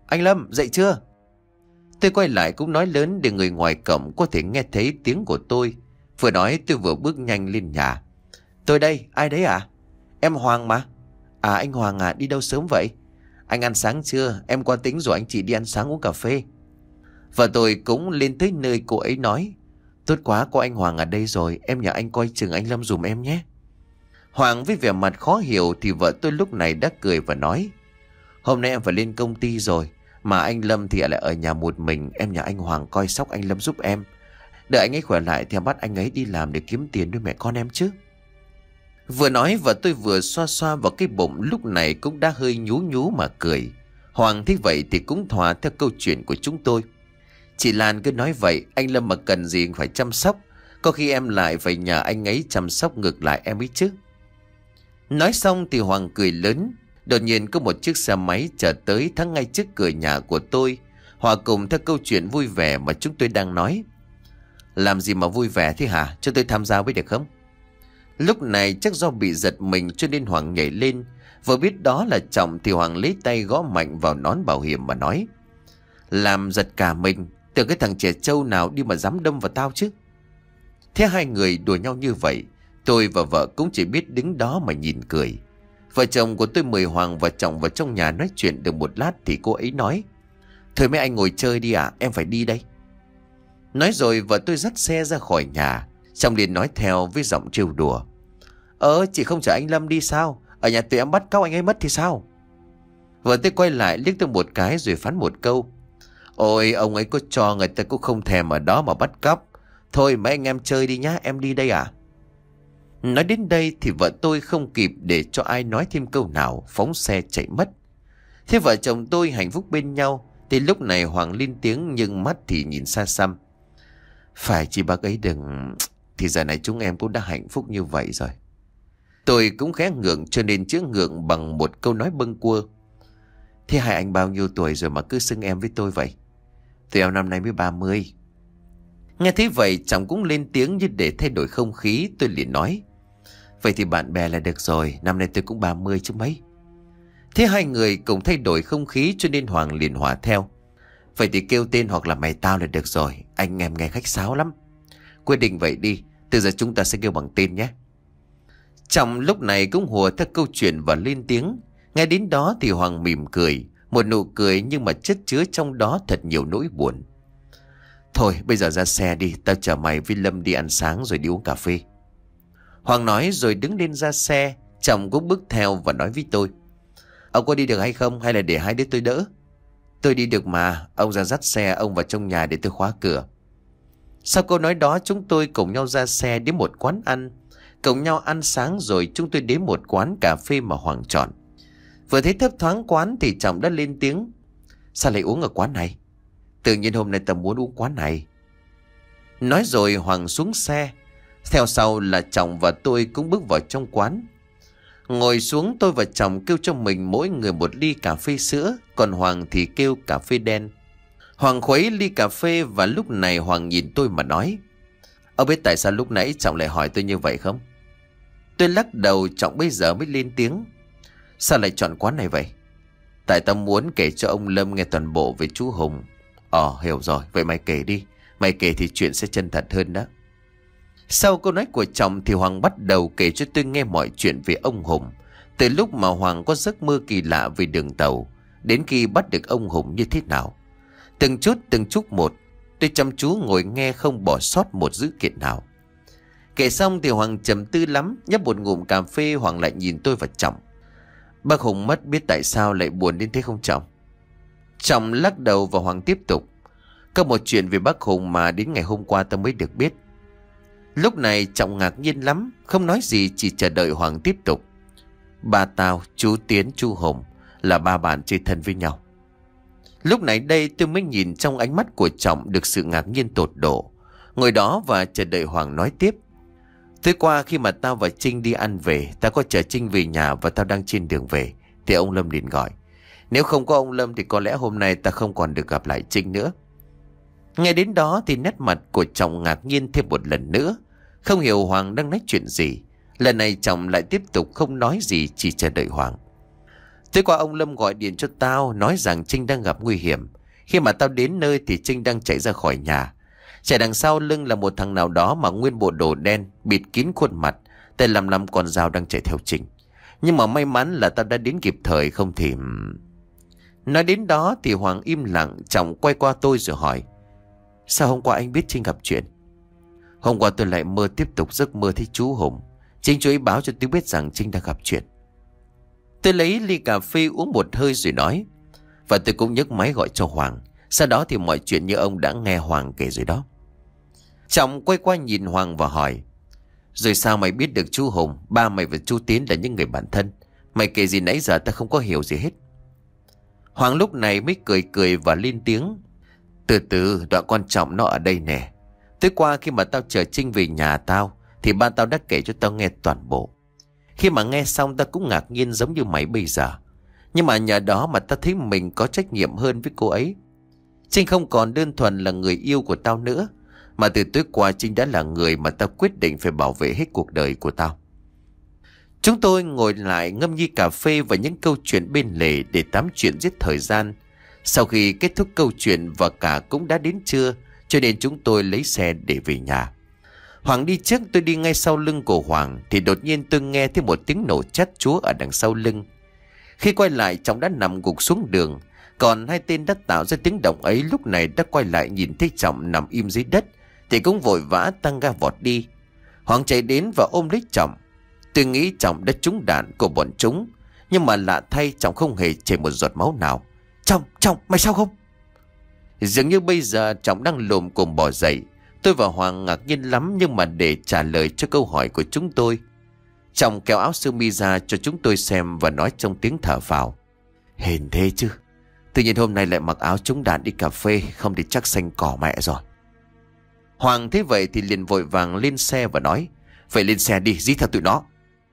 anh Lâm, dậy chưa? Tôi quay lại cũng nói lớn để người ngoài cổng có thể nghe thấy tiếng của tôi. Vừa nói tôi vừa bước nhanh lên nhà. Tôi đây, ai đấy à? Em Hoàng mà. À anh Hoàng à, đi đâu sớm vậy? Anh ăn sáng chưa? Em qua tính rồi anh chị đi ăn sáng uống cà phê. Và tôi cũng lên tới nơi cô ấy nói. Tốt quá, có anh Hoàng ở đây rồi, em nhờ anh coi chừng anh Lâm dùm em nhé. Hoàng với vẻ mặt khó hiểu thì vợ tôi lúc này đã cười và nói. Hôm nay em phải lên công ty rồi, mà anh Lâm thì lại ở nhà một mình. Em nhờ anh Hoàng coi sóc anh Lâm giúp em. Đợi anh ấy khỏe lại thì em bắt anh ấy đi làm để kiếm tiền nuôi mẹ con em chứ. Vừa nói vợ tôi vừa xoa xoa vào cái bụng lúc này cũng đã hơi nhú nhú mà cười. Hoàng thấy vậy thì cũng thỏa theo câu chuyện của chúng tôi. Chị Lan cứ nói vậy, anh Lâm mà cần gì phải chăm sóc, có khi em lại phải nhờ anh ấy chăm sóc ngược lại em ấy chứ. Nói xong thì Hoàng cười lớn. Đột nhiên có một chiếc xe máy chở tới thắng ngay trước cửa nhà của tôi, hòa cùng theo câu chuyện vui vẻ mà chúng tôi đang nói. Làm gì mà vui vẻ thế hả? Cho tôi tham gia với được không? Lúc này chắc do bị giật mình cho nên Hoàng nhảy lên. Vừa biết đó là Trọng thì Hoàng lấy tay gõ mạnh vào nón bảo hiểm mà nói. Làm giật cả mình. Tưởng cái thằng trẻ trâu nào đi mà dám đâm vào tao chứ. Thế hai người đùa nhau như vậy, tôi và vợ cũng chỉ biết đứng đó mà nhìn cười. Vợ chồng của tôi mời Hoàng và Trọng vào trong nhà nói chuyện được một lát thì cô ấy nói. Thôi mấy anh ngồi chơi đi ạ, em phải đi đây. Nói rồi vợ tôi dắt xe ra khỏi nhà. Trọng liền nói theo với giọng trêu đùa. Ờ chị không chở anh Lâm đi sao? Ở nhà tụi em bắt cóc anh ấy mất thì sao? Vợ tôi quay lại liếc tôi một cái rồi phán một câu. Ôi ông ấy có cho người ta cũng không thèm ở đó mà bắt cóc. Thôi mấy anh em chơi đi nhá, em đi đây à? Nói đến đây thì vợ tôi không kịp để cho ai nói thêm câu nào, phóng xe chạy mất. Thế vợ chồng tôi hạnh phúc bên nhau. Thì lúc này Hoàng lên tiếng nhưng mắt thì nhìn xa xăm. Phải chị bác ấy đừng... Thì giờ này chúng em cũng đã hạnh phúc như vậy rồi. Tôi cũng khẽ ngượng cho nên chữa ngượng bằng một câu nói bâng quơ. Thế hai anh bao nhiêu tuổi rồi mà cứ xưng em với tôi vậy? Tụi em năm nay mới ba mươi. Nghe thấy vậy Trọng cũng lên tiếng như để thay đổi không khí. Tôi liền nói. Vậy thì bạn bè là được rồi, năm nay tôi cũng ba mươi chứ mấy. Thế hai người cùng thay đổi không khí cho nên Hoàng liền hòa theo. Vậy thì kêu tên hoặc là mày tao là được rồi, anh em nghe khách sáo lắm. Quyết định vậy đi, từ giờ chúng ta sẽ kêu bằng tên nhé. Trọng lúc này cũng hùa theo câu chuyện và lên tiếng. Nghe đến đó thì Hoàng mỉm cười. Một nụ cười nhưng mà chất chứa trong đó thật nhiều nỗi buồn. Thôi bây giờ ra xe đi, tao chở mày với Lâm đi ăn sáng rồi đi uống cà phê. Hoàng nói rồi đứng lên ra xe. Trọng cũng bước theo và nói với tôi. Ông có đi được hay không, hay là để hai đứa tôi đỡ? Tôi đi được mà, ông ra dắt xe ông vào trong nhà để tôi khóa cửa. Sau câu nói đó chúng tôi cùng nhau ra xe đến một quán ăn. Cùng nhau ăn sáng rồi chúng tôi đến một quán cà phê mà Hoàng chọn. Vừa thấy thấp thoáng quán thì Trọng đã lên tiếng. Sao lại uống ở quán này? Tự nhiên hôm nay tao muốn uống quán này. Nói rồi Hoàng xuống xe. Theo sau là Trọng và tôi cũng bước vào trong quán. Ngồi xuống tôi và Trọng kêu cho mình mỗi người một ly cà phê sữa. Còn Hoàng thì kêu cà phê đen. Hoàng khuấy ly cà phê và lúc này Hoàng nhìn tôi mà nói. Ông biết tại sao lúc nãy Trọng lại hỏi tôi như vậy không? Tôi lắc đầu. Trọng bây giờ mới lên tiếng. Sao lại chọn quán này vậy? Tại tao muốn kể cho ông Lâm nghe toàn bộ về chú Hùng. Ờ hiểu rồi, vậy mày kể đi. Mày kể thì chuyện sẽ chân thật hơn đó. Sau câu nói của Trọng thì Hoàng bắt đầu kể cho tôi nghe mọi chuyện về ông Hùng. Từ lúc mà Hoàng có giấc mơ kỳ lạ về đường tàu, đến khi bắt được ông Hùng như thế nào. Từng chút từng chút một, tôi chăm chú ngồi nghe không bỏ sót một dữ kiện nào. Kể xong thì Hoàng trầm tư lắm. Nhấp một ngụm cà phê Hoàng lại nhìn tôi và Trọng. Bác Hùng mất biết tại sao lại buồn đến thế không Trọng? Trọng lắc đầu và Hoàng tiếp tục. Có một chuyện về bác Hùng mà đến ngày hôm qua tao mới được biết. Lúc này Trọng ngạc nhiên lắm, không nói gì chỉ chờ đợi Hoàng tiếp tục. Ba tao, chú Tiến, chú Hùng là ba bạn chơi thân với nhau. Lúc này đây tôi mới nhìn trong ánh mắt của Trọng được sự ngạc nhiên tột độ. Ngồi đó và chờ đợi Hoàng nói tiếp. Tối qua khi mà tao và Trinh đi ăn về, tao có chở Trinh về nhà và tao đang trên đường về, thì ông Lâm liền gọi. Nếu không có ông Lâm thì có lẽ hôm nay ta không còn được gặp lại Trinh nữa. Nghe đến đó thì nét mặt của Trọng ngạc nhiên thêm một lần nữa. Không hiểu Hoàng đang nói chuyện gì. Lần này Trọng lại tiếp tục không nói gì, chỉ chờ đợi Hoàng. Tối qua ông Lâm gọi điện cho tao, nói rằng Trinh đang gặp nguy hiểm. Khi mà tao đến nơi thì Trinh đang chạy ra khỏi nhà. Chạy đằng sau lưng là một thằng nào đó mà nguyên bộ đồ đen, bịt kín khuôn mặt, tay lăm lăm con dao đang chạy theo Trinh. Nhưng mà may mắn là tao đã đến kịp thời, không thì... Nói đến đó thì Hoàng im lặng, Trọng quay qua tôi rồi hỏi: sao hôm qua anh biết Trinh gặp chuyện? Hôm qua tôi lại mơ tiếp tục giấc mơ thấy chú Hùng. Chính chú ấy báo cho tôi biết rằng Trinh đang gặp chuyện. Tôi lấy ly cà phê uống một hơi rồi nói: và tôi cũng nhấc máy gọi cho Hoàng. Sau đó thì mọi chuyện như ông đã nghe Hoàng kể rồi đó. Trọng quay qua nhìn Hoàng và hỏi: rồi sao mày biết được chú Hùng, ba mày và chú Tiến là những người bạn thân? Mày kể gì nãy giờ ta không có hiểu gì hết. Hoàng lúc này mới cười cười và lên tiếng: từ từ, đoạn quan trọng nó ở đây nè. Tối qua khi mà tao chở Trinh về nhà tao thì ba tao đã kể cho tao nghe toàn bộ. Khi mà nghe xong tao cũng ngạc nhiên giống như mày bây giờ. Nhưng mà nhờ đó mà tao thấy mình có trách nhiệm hơn với cô ấy. Trinh không còn đơn thuần là người yêu của tao nữa, mà từ tối qua Trinh đã là người mà tao quyết định phải bảo vệ hết cuộc đời của tao. Chúng tôi ngồi lại ngâm nhi cà phê và những câu chuyện bên lề để tám chuyện giết thời gian. Sau khi kết thúc câu chuyện và cả cũng đã đến trưa, cho nên chúng tôi lấy xe để về nhà. Hoàng đi trước, tôi đi ngay sau lưng của Hoàng thì đột nhiên tôi nghe thấy một tiếng nổ chát chúa ở đằng sau lưng. Khi quay lại, Trọng đã nằm gục xuống đường, còn hai tên đã tạo ra tiếng động ấy lúc này đã quay lại nhìn thấy Trọng nằm im dưới đất thì cũng vội vã tăng ga vọt đi. Hoàng chạy đến và ôm lấy Trọng. Tôi nghĩ Trọng đã trúng đạn của bọn chúng, nhưng mà lạ thay Trọng không hề chảy một giọt máu nào. Trọng, Trọng, mày sao không? Dường như bây giờ Trọng đang lồm cồm bò dậy. Tôi và Hoàng ngạc nhiên lắm, nhưng mà để trả lời cho câu hỏi của chúng tôi, Trọng kéo áo sơ mi ra cho chúng tôi xem và nói trong tiếng thở phào: hên thế chứ, tự nhiên hôm nay lại mặc áo trúng đạn đi cà phê, không thì chắc xanh cỏ mẹ rồi. Hoàng thấy vậy thì liền vội vàng lên xe và nói: vậy lên xe đi, dí theo tụi nó.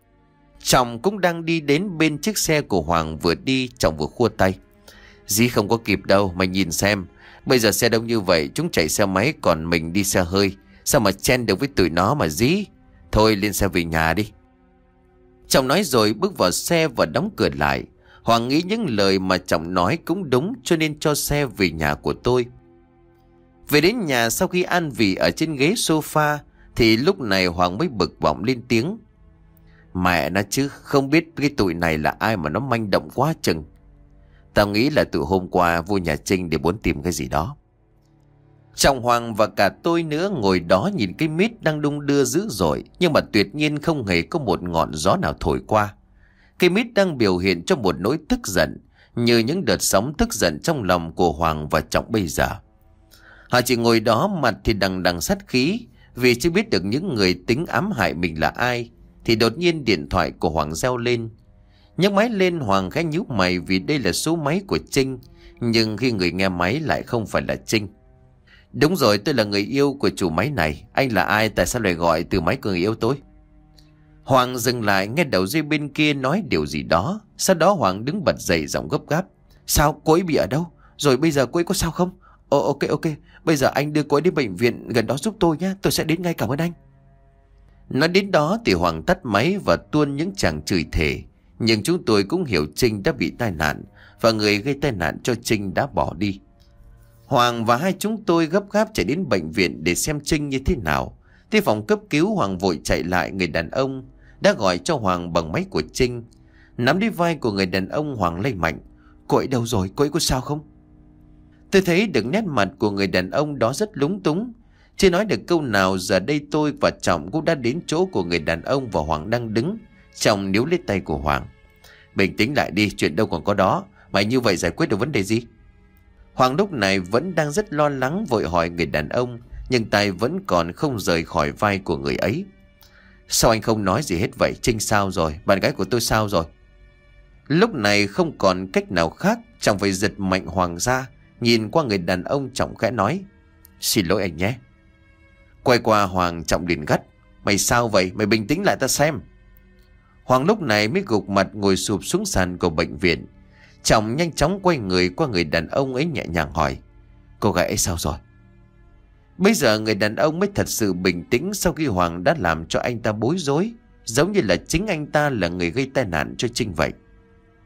Trọng cũng đang đi đến bên chiếc xe của Hoàng, vừa đi Trọng vừa khua tay: dí không có kịp đâu, mày nhìn xem, bây giờ xe đông như vậy, chúng chạy xe máy còn mình đi xe hơi, sao mà chen được với tụi nó mà dí. Thôi lên xe về nhà đi. Trọng nói rồi bước vào xe và đóng cửa lại. Hoàng nghĩ những lời mà Trọng nói cũng đúng, cho nên cho xe về nhà của tôi. Về đến nhà, sau khi an vị ở trên ghế sofa thì lúc này Hoàng mới bực bỏng lên tiếng: mẹ nó chứ, không biết cái tụi này là ai mà nó manh động quá chừng. Tao nghĩ là tụi hôm qua vô nhà Trinh để muốn tìm cái gì đó. Trọng, Hoàng và cả tôi nữa ngồi đó nhìn cái mít đang đung đưa dữ dội, nhưng mà tuyệt nhiên không hề có một ngọn gió nào thổi qua. Cái mít đang biểu hiện cho một nỗi tức giận, như những đợt sóng tức giận trong lòng của Hoàng và Trọng bây giờ. Họ chỉ ngồi đó mặt thì đằng đằng sát khí, vì chưa biết được những người tính ám hại mình là ai. Thì đột nhiên điện thoại của Hoàng reo lên. Nhấc máy lên, Hoàng khẽ nhíu mày vì đây là số máy của Trinh, nhưng khi người nghe máy lại không phải là Trinh. Đúng rồi, tôi là người yêu của chủ máy này. Anh là ai, tại sao lại gọi từ máy của người yêu tôi? Hoàng dừng lại, nghe đầu dây bên kia nói điều gì đó. Sau đó Hoàng đứng bật dậy, giọng gấp gáp: sao, cô ấy bị ở đâu? Rồi bây giờ cô ấy có sao không? Ồ, ok ok, bây giờ anh đưa cô ấy đến bệnh viện gần đó giúp tôi nhé, tôi sẽ đến ngay, cảm ơn anh. Nói đến đó thì Hoàng tắt máy và tuôn những tràng chửi thề. Nhưng chúng tôi cũng hiểu Trinh đã bị tai nạn, và người gây tai nạn cho Trinh đã bỏ đi. Hoàng và hai chúng tôi gấp gáp chạy đến bệnh viện để xem Trinh như thế nào. Tới phòng cấp cứu, Hoàng vội chạy lại người đàn ông đã gọi cho Hoàng bằng máy của Trinh. Nắm lấy vai của người đàn ông, Hoàng lay mạnh: cô ấy đâu rồi, cô ấy có sao không? Tôi thấy được nét mặt của người đàn ông đó rất lúng túng. Chưa nói được câu nào, giờ đây tôi và Trọng cũng đã đến chỗ của người đàn ông và Hoàng đang đứng. Trọng níu lấy tay của Hoàng: bình tĩnh lại đi, chuyện đâu còn có đó. Mày như vậy giải quyết được vấn đề gì? Hoàng lúc này vẫn đang rất lo lắng, vội hỏi người đàn ông, nhưng tay vẫn còn không rời khỏi vai của người ấy. Sao anh không nói gì hết vậy? Trinh sao rồi? Bạn gái của tôi sao rồi? Lúc này không còn cách nào khác, Trọng phải giật mạnh Hoàng ra. Nhìn qua người đàn ông, Trọng khẽ nói: xin lỗi anh nhé. Quay qua Hoàng, Trọng liền gắt: mày sao vậy? Mày bình tĩnh lại ta xem. Hoàng lúc này mới gục mặt ngồi sụp xuống sàn của bệnh viện. Trọng nhanh chóng quay người qua người đàn ông ấy, nhẹ nhàng hỏi: cô gái ấy sao rồi? Bây giờ người đàn ông mới thật sự bình tĩnh sau khi Hoàng đã làm cho anh ta bối rối, giống như là chính anh ta là người gây tai nạn cho Trinh vậy.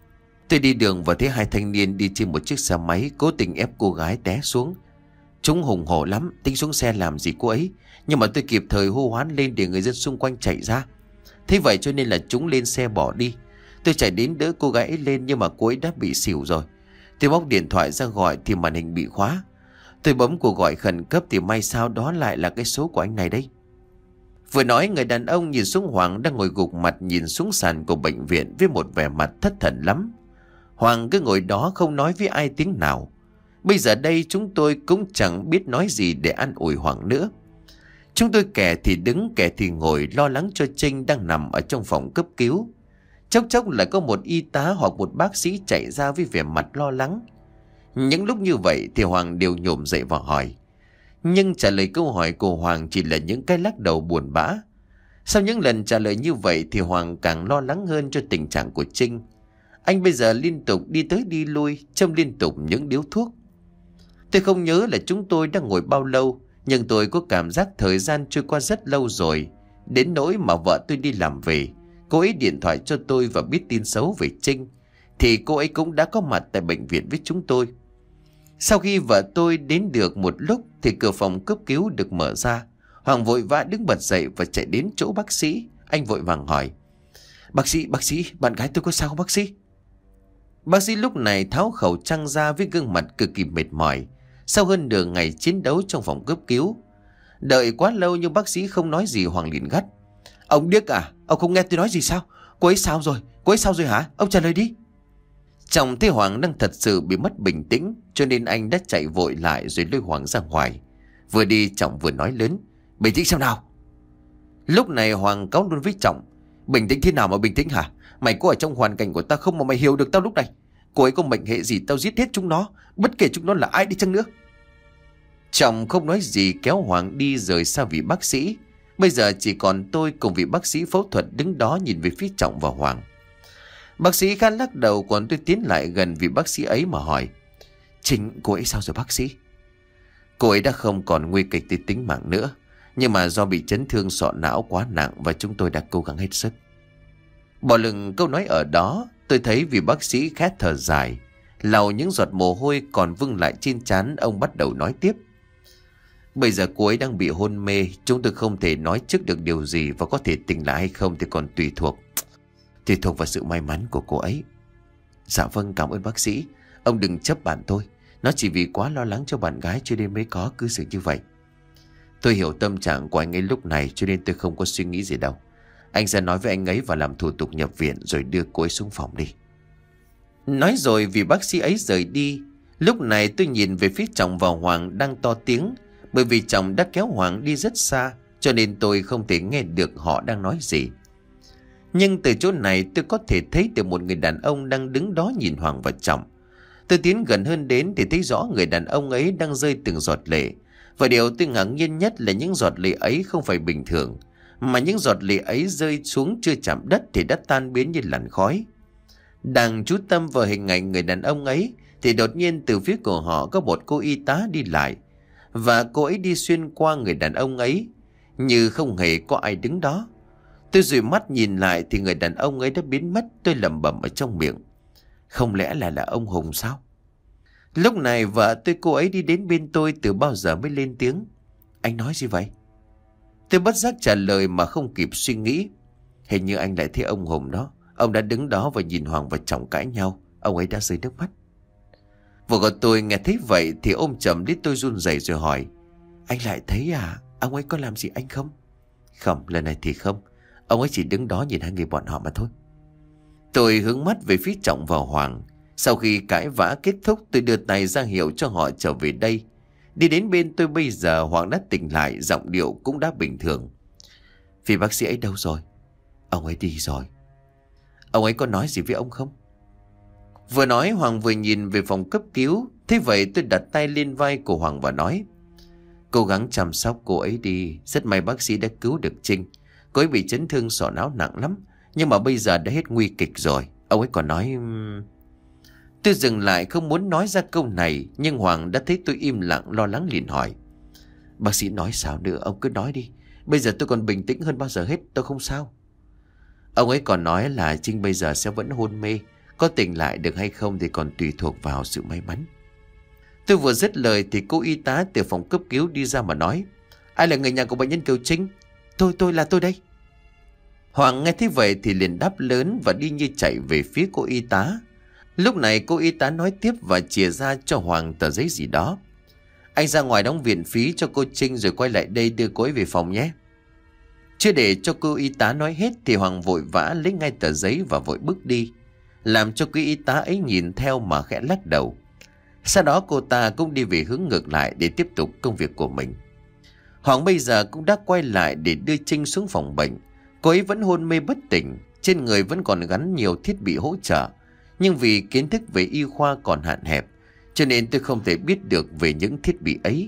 Tôi đi đường và thấy hai thanh niên đi trên một chiếc xe máy cố tình ép cô gái té xuống. Chúng hùng hổ lắm, tính xuống xe làm gì cô ấy. Nhưng mà tôi kịp thời hô hoán lên để người dân xung quanh chạy ra. Thế vậy cho nên là chúng lên xe bỏ đi. Tôi chạy đến đỡ cô gái ấy lên nhưng mà cô ấy đã bị xỉu rồi. Tôi bóc điện thoại ra gọi thì màn hình bị khóa. Tôi bấm cuộc gọi khẩn cấp thì may sao đó lại là cái số của anh này đấy. Vừa nói, người đàn ông nhìn xuống Hoàng đang ngồi gục mặt nhìn xuống sàn của bệnh viện với một vẻ mặt thất thần lắm. Hoàng cứ ngồi đó không nói với ai tiếng nào. Bây giờ đây chúng tôi cũng chẳng biết nói gì để an ủi Hoàng nữa. Chúng tôi kẻ thì đứng kẻ thì ngồi lo lắng cho Trinh đang nằm ở trong phòng cấp cứu. Chốc chốc lại có một y tá hoặc một bác sĩ chạy ra với vẻ mặt lo lắng. Những lúc như vậy thì Hoàng đều nhổm dậy và hỏi. Nhưng trả lời câu hỏi của Hoàng chỉ là những cái lắc đầu buồn bã. Sau những lần trả lời như vậy thì Hoàng càng lo lắng hơn cho tình trạng của Trinh. Anh bây giờ liên tục đi tới đi lui, châm liên tục những điếu thuốc. Tôi không nhớ là chúng tôi đang ngồi bao lâu, nhưng tôi có cảm giác thời gian trôi qua rất lâu rồi. Đến nỗi mà vợ tôi đi làm về, cô ấy điện thoại cho tôi và biết tin xấu về Trinh, thì cô ấy cũng đã có mặt tại bệnh viện với chúng tôi. Sau khi vợ tôi đến được một lúc thì cửa phòng cấp cứu được mở ra. Hoàng vội vã đứng bật dậy và chạy đến chỗ bác sĩ. Anh vội vàng hỏi. Bác sĩ, bác sĩ, bạn gái tôi có sao không bác sĩ? Bác sĩ lúc này tháo khẩu trang ra với gương mặt cực kỳ mệt mỏi sau hơn nửa ngày chiến đấu trong phòng cấp cứu. Đợi quá lâu nhưng bác sĩ không nói gì. Hoàng liền gắt. Ông điếc à? Ông không nghe tôi nói gì sao? Cô ấy sao rồi? Cô ấy sao rồi hả? Ông trả lời đi. Chồng thấy Hoàng đang thật sự bị mất bình tĩnh, cho nên anh đã chạy vội lại rồi lôi Hoàng ra ngoài. Vừa đi Trọng vừa nói lớn. Bình tĩnh sao nào? Lúc này Hoàng cáu luôn với Trọng. Bình tĩnh thế nào mà bình tĩnh hả? Mày có ở trong hoàn cảnh của tao không mà mày hiểu được tao lúc này? Cô ấy có mệnh hệ gì tao giết hết chúng nó, bất kể chúng nó là ai đi chăng nữa. Trọng không nói gì kéo Hoàng đi rời xa vị bác sĩ. Bây giờ chỉ còn tôi cùng vị bác sĩ phẫu thuật đứng đó nhìn về phía Trọng và Hoàng. Bác sĩ khá lắc đầu, còn tôi tiến lại gần vị bác sĩ ấy mà hỏi. Trinh, cô ấy sao rồi bác sĩ? Cô ấy đã không còn nguy kịch tới tính mạng nữa, nhưng mà do bị chấn thương sọ não quá nặng và chúng tôi đã cố gắng hết sức. Bỏ lửng câu nói ở đó, tôi thấy vị bác sĩ khẽ thở dài, lau những giọt mồ hôi còn vương lại trên trán. Ông bắt đầu nói tiếp. Bây giờ cô ấy đang bị hôn mê, chúng tôi không thể nói trước được điều gì, và có thể tỉnh lại hay không thì còn tùy thuộc Tùy thuộc vào sự may mắn của cô ấy. Dạ vâng, cảm ơn bác sĩ. Ông đừng chấp bạn tôi. Nó chỉ vì quá lo lắng cho bạn gái cho nên mới có cư xử như vậy. Tôi hiểu tâm trạng của anh ấy lúc này cho nên tôi không có suy nghĩ gì đâu. Anh sẽ nói với anh ấy và làm thủ tục nhập viện rồi đưa cô ấy xuống phòng đi. Nói rồi vì bác sĩ ấy rời đi. Lúc này tôi nhìn về phía Trọng và Hoàng đang to tiếng. Bởi vì Trọng đã kéo Hoàng đi rất xa, cho nên tôi không thể nghe được họ đang nói gì. Nhưng từ chỗ này tôi có thể thấy được một người đàn ông đang đứng đó nhìn Hoàng và Trọng. Tôi tiến gần hơn đến thì thấy rõ người đàn ông ấy đang rơi từng giọt lệ. Và điều tôi ngạc nhiên nhất là những giọt lệ ấy không phải bình thường, mà những giọt lệ ấy rơi xuống chưa chạm đất thì đã tan biến như làn khói. Đang chú tâm vào hình ảnh người đàn ông ấy thì đột nhiên từ phía của họ có một cô y tá đi lại. Và cô ấy đi xuyên qua người đàn ông ấy như không hề có ai đứng đó. Tôi dụi mắt nhìn lại thì người đàn ông ấy đã biến mất. Tôi lẩm bẩm ở trong miệng. Không lẽ là là ông Hùng sao? Lúc này vợ tôi cô ấy đi đến bên tôi từ bao giờ mới lên tiếng. Anh nói gì vậy? Tôi bất giác trả lời mà không kịp suy nghĩ. Hình như anh lại thấy ông Hùng đó. Ông đã đứng đó và nhìn Hoàng và Trọng cãi nhau. Ông ấy đã rơi nước mắt. Vợ của tôi nghe thấy vậy thì ôm chầm đến tôi run rẩy rồi hỏi. Anh lại thấy à? Ông ấy có làm gì anh không? Không, lần này thì không. Ông ấy chỉ đứng đó nhìn hai người bọn họ mà thôi. Tôi hướng mắt về phía Trọng và Hoàng. Sau khi cãi vã kết thúc, tôi đưa tay ra hiệu cho họ trở về đây. Đi đến bên tôi bây giờ, Hoàng đã tỉnh lại, giọng điệu cũng đã bình thường. Vì bác sĩ ấy đâu rồi? Ông ấy đi rồi. Ông ấy có nói gì với ông không? Vừa nói Hoàng vừa nhìn về phòng cấp cứu. Thế vậy tôi đặt tay lên vai của Hoàng và nói. Cố gắng chăm sóc cô ấy đi. Rất may bác sĩ đã cứu được Trinh. Cô ấy bị chấn thương sọ não nặng lắm, nhưng mà bây giờ đã hết nguy kịch rồi. Ông ấy còn nói... Tôi dừng lại không muốn nói ra câu này, nhưng Hoàng đã thấy tôi im lặng lo lắng liền hỏi. Bác sĩ nói sao nữa? Ông cứ nói đi. Bây giờ tôi còn bình tĩnh hơn bao giờ hết. Tôi không sao. Ông ấy còn nói là Trinh bây giờ sẽ vẫn hôn mê, Có tỉnh lại được hay không thì còn tùy thuộc vào sự may mắn. Tôi vừa dứt lời thì cô y tá từ phòng cấp cứu đi ra mà nói: Ai là người nhà của bệnh nhân Kiều Trinh? Tôi, tôi là tôi đây. Hoàng nghe thấy vậy thì liền đáp lớn và đi như chạy về phía cô y tá. Lúc này cô y tá nói tiếp và chìa ra cho Hoàng tờ giấy gì đó. Anh ra ngoài đóng viện phí cho cô Trinh rồi quay lại đây đưa cô ấy về phòng nhé. Chưa để cho cô y tá nói hết thì Hoàng vội vã lấy ngay tờ giấy và vội bước đi, làm cho cô y tá ấy nhìn theo mà khẽ lắc đầu. Sau đó cô ta cũng đi về hướng ngược lại để tiếp tục công việc của mình. Hoàng bây giờ cũng đã quay lại để đưa Trinh xuống phòng bệnh. Cô ấy vẫn hôn mê bất tỉnh, trên người vẫn còn gắn nhiều thiết bị hỗ trợ. Nhưng vì kiến thức về y khoa còn hạn hẹp, cho nên tôi không thể biết được về những thiết bị ấy.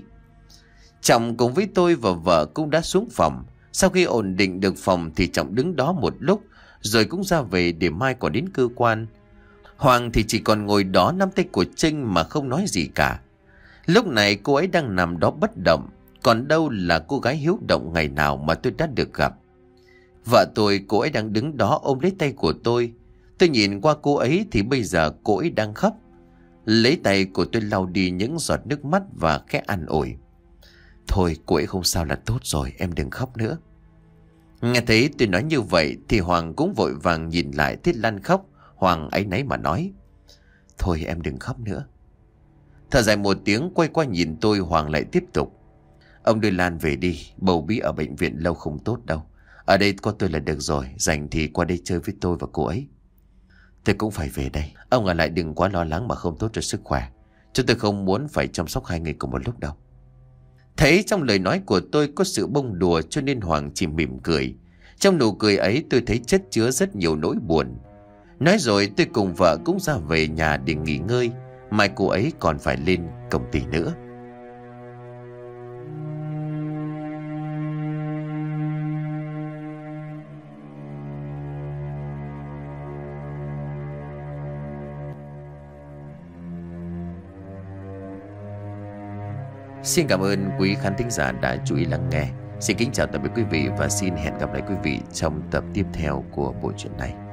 Trọng cùng với tôi và vợ cũng đã xuống phòng. Sau khi ổn định được phòng thì Trọng đứng đó một lúc, rồi cũng ra về để mai còn đến cơ quan. Hoàng thì chỉ còn ngồi đó nắm tay của Trinh mà không nói gì cả. Lúc này cô ấy đang nằm đó bất động, còn đâu là cô gái hiếu động ngày nào mà tôi đã được gặp. Vợ tôi, cô ấy đang đứng đó ôm lấy tay của tôi. Tôi nhìn qua cô ấy thì bây giờ cô ấy đang khóc. Lấy tay của tôi lau đi những giọt nước mắt và khẽ an ủi: Thôi cô ấy không sao là tốt rồi, em đừng khóc nữa. Nghe thấy tôi nói như vậy thì Hoàng cũng vội vàng nhìn lại Thiết Lan khóc. Hoàng áy náy mà nói: Thôi em đừng khóc nữa. Thở dài một tiếng quay qua nhìn tôi, Hoàng lại tiếp tục: Ông đưa Lan về đi, bầu bí ở bệnh viện lâu không tốt đâu. Ở đây có tôi là được rồi, rảnh thì qua đây chơi với tôi và cô ấy. Tôi cũng phải về đây. Ông ở lại đừng quá lo lắng mà không tốt cho sức khỏe. Chúng tôi không muốn phải chăm sóc hai người cùng một lúc đâu. Thấy trong lời nói của tôi có sự bông đùa cho nên Hoàng chỉ mỉm cười. Trong nụ cười ấy tôi thấy chất chứa rất nhiều nỗi buồn. Nói rồi tôi cùng vợ cũng ra về nhà để nghỉ ngơi. Mai cô ấy còn phải lên công ty nữa. Xin cảm ơn quý khán thính giả đã chú ý lắng nghe. Xin kính chào tạm biệt quý vị và xin hẹn gặp lại quý vị trong tập tiếp theo của bộ truyện này.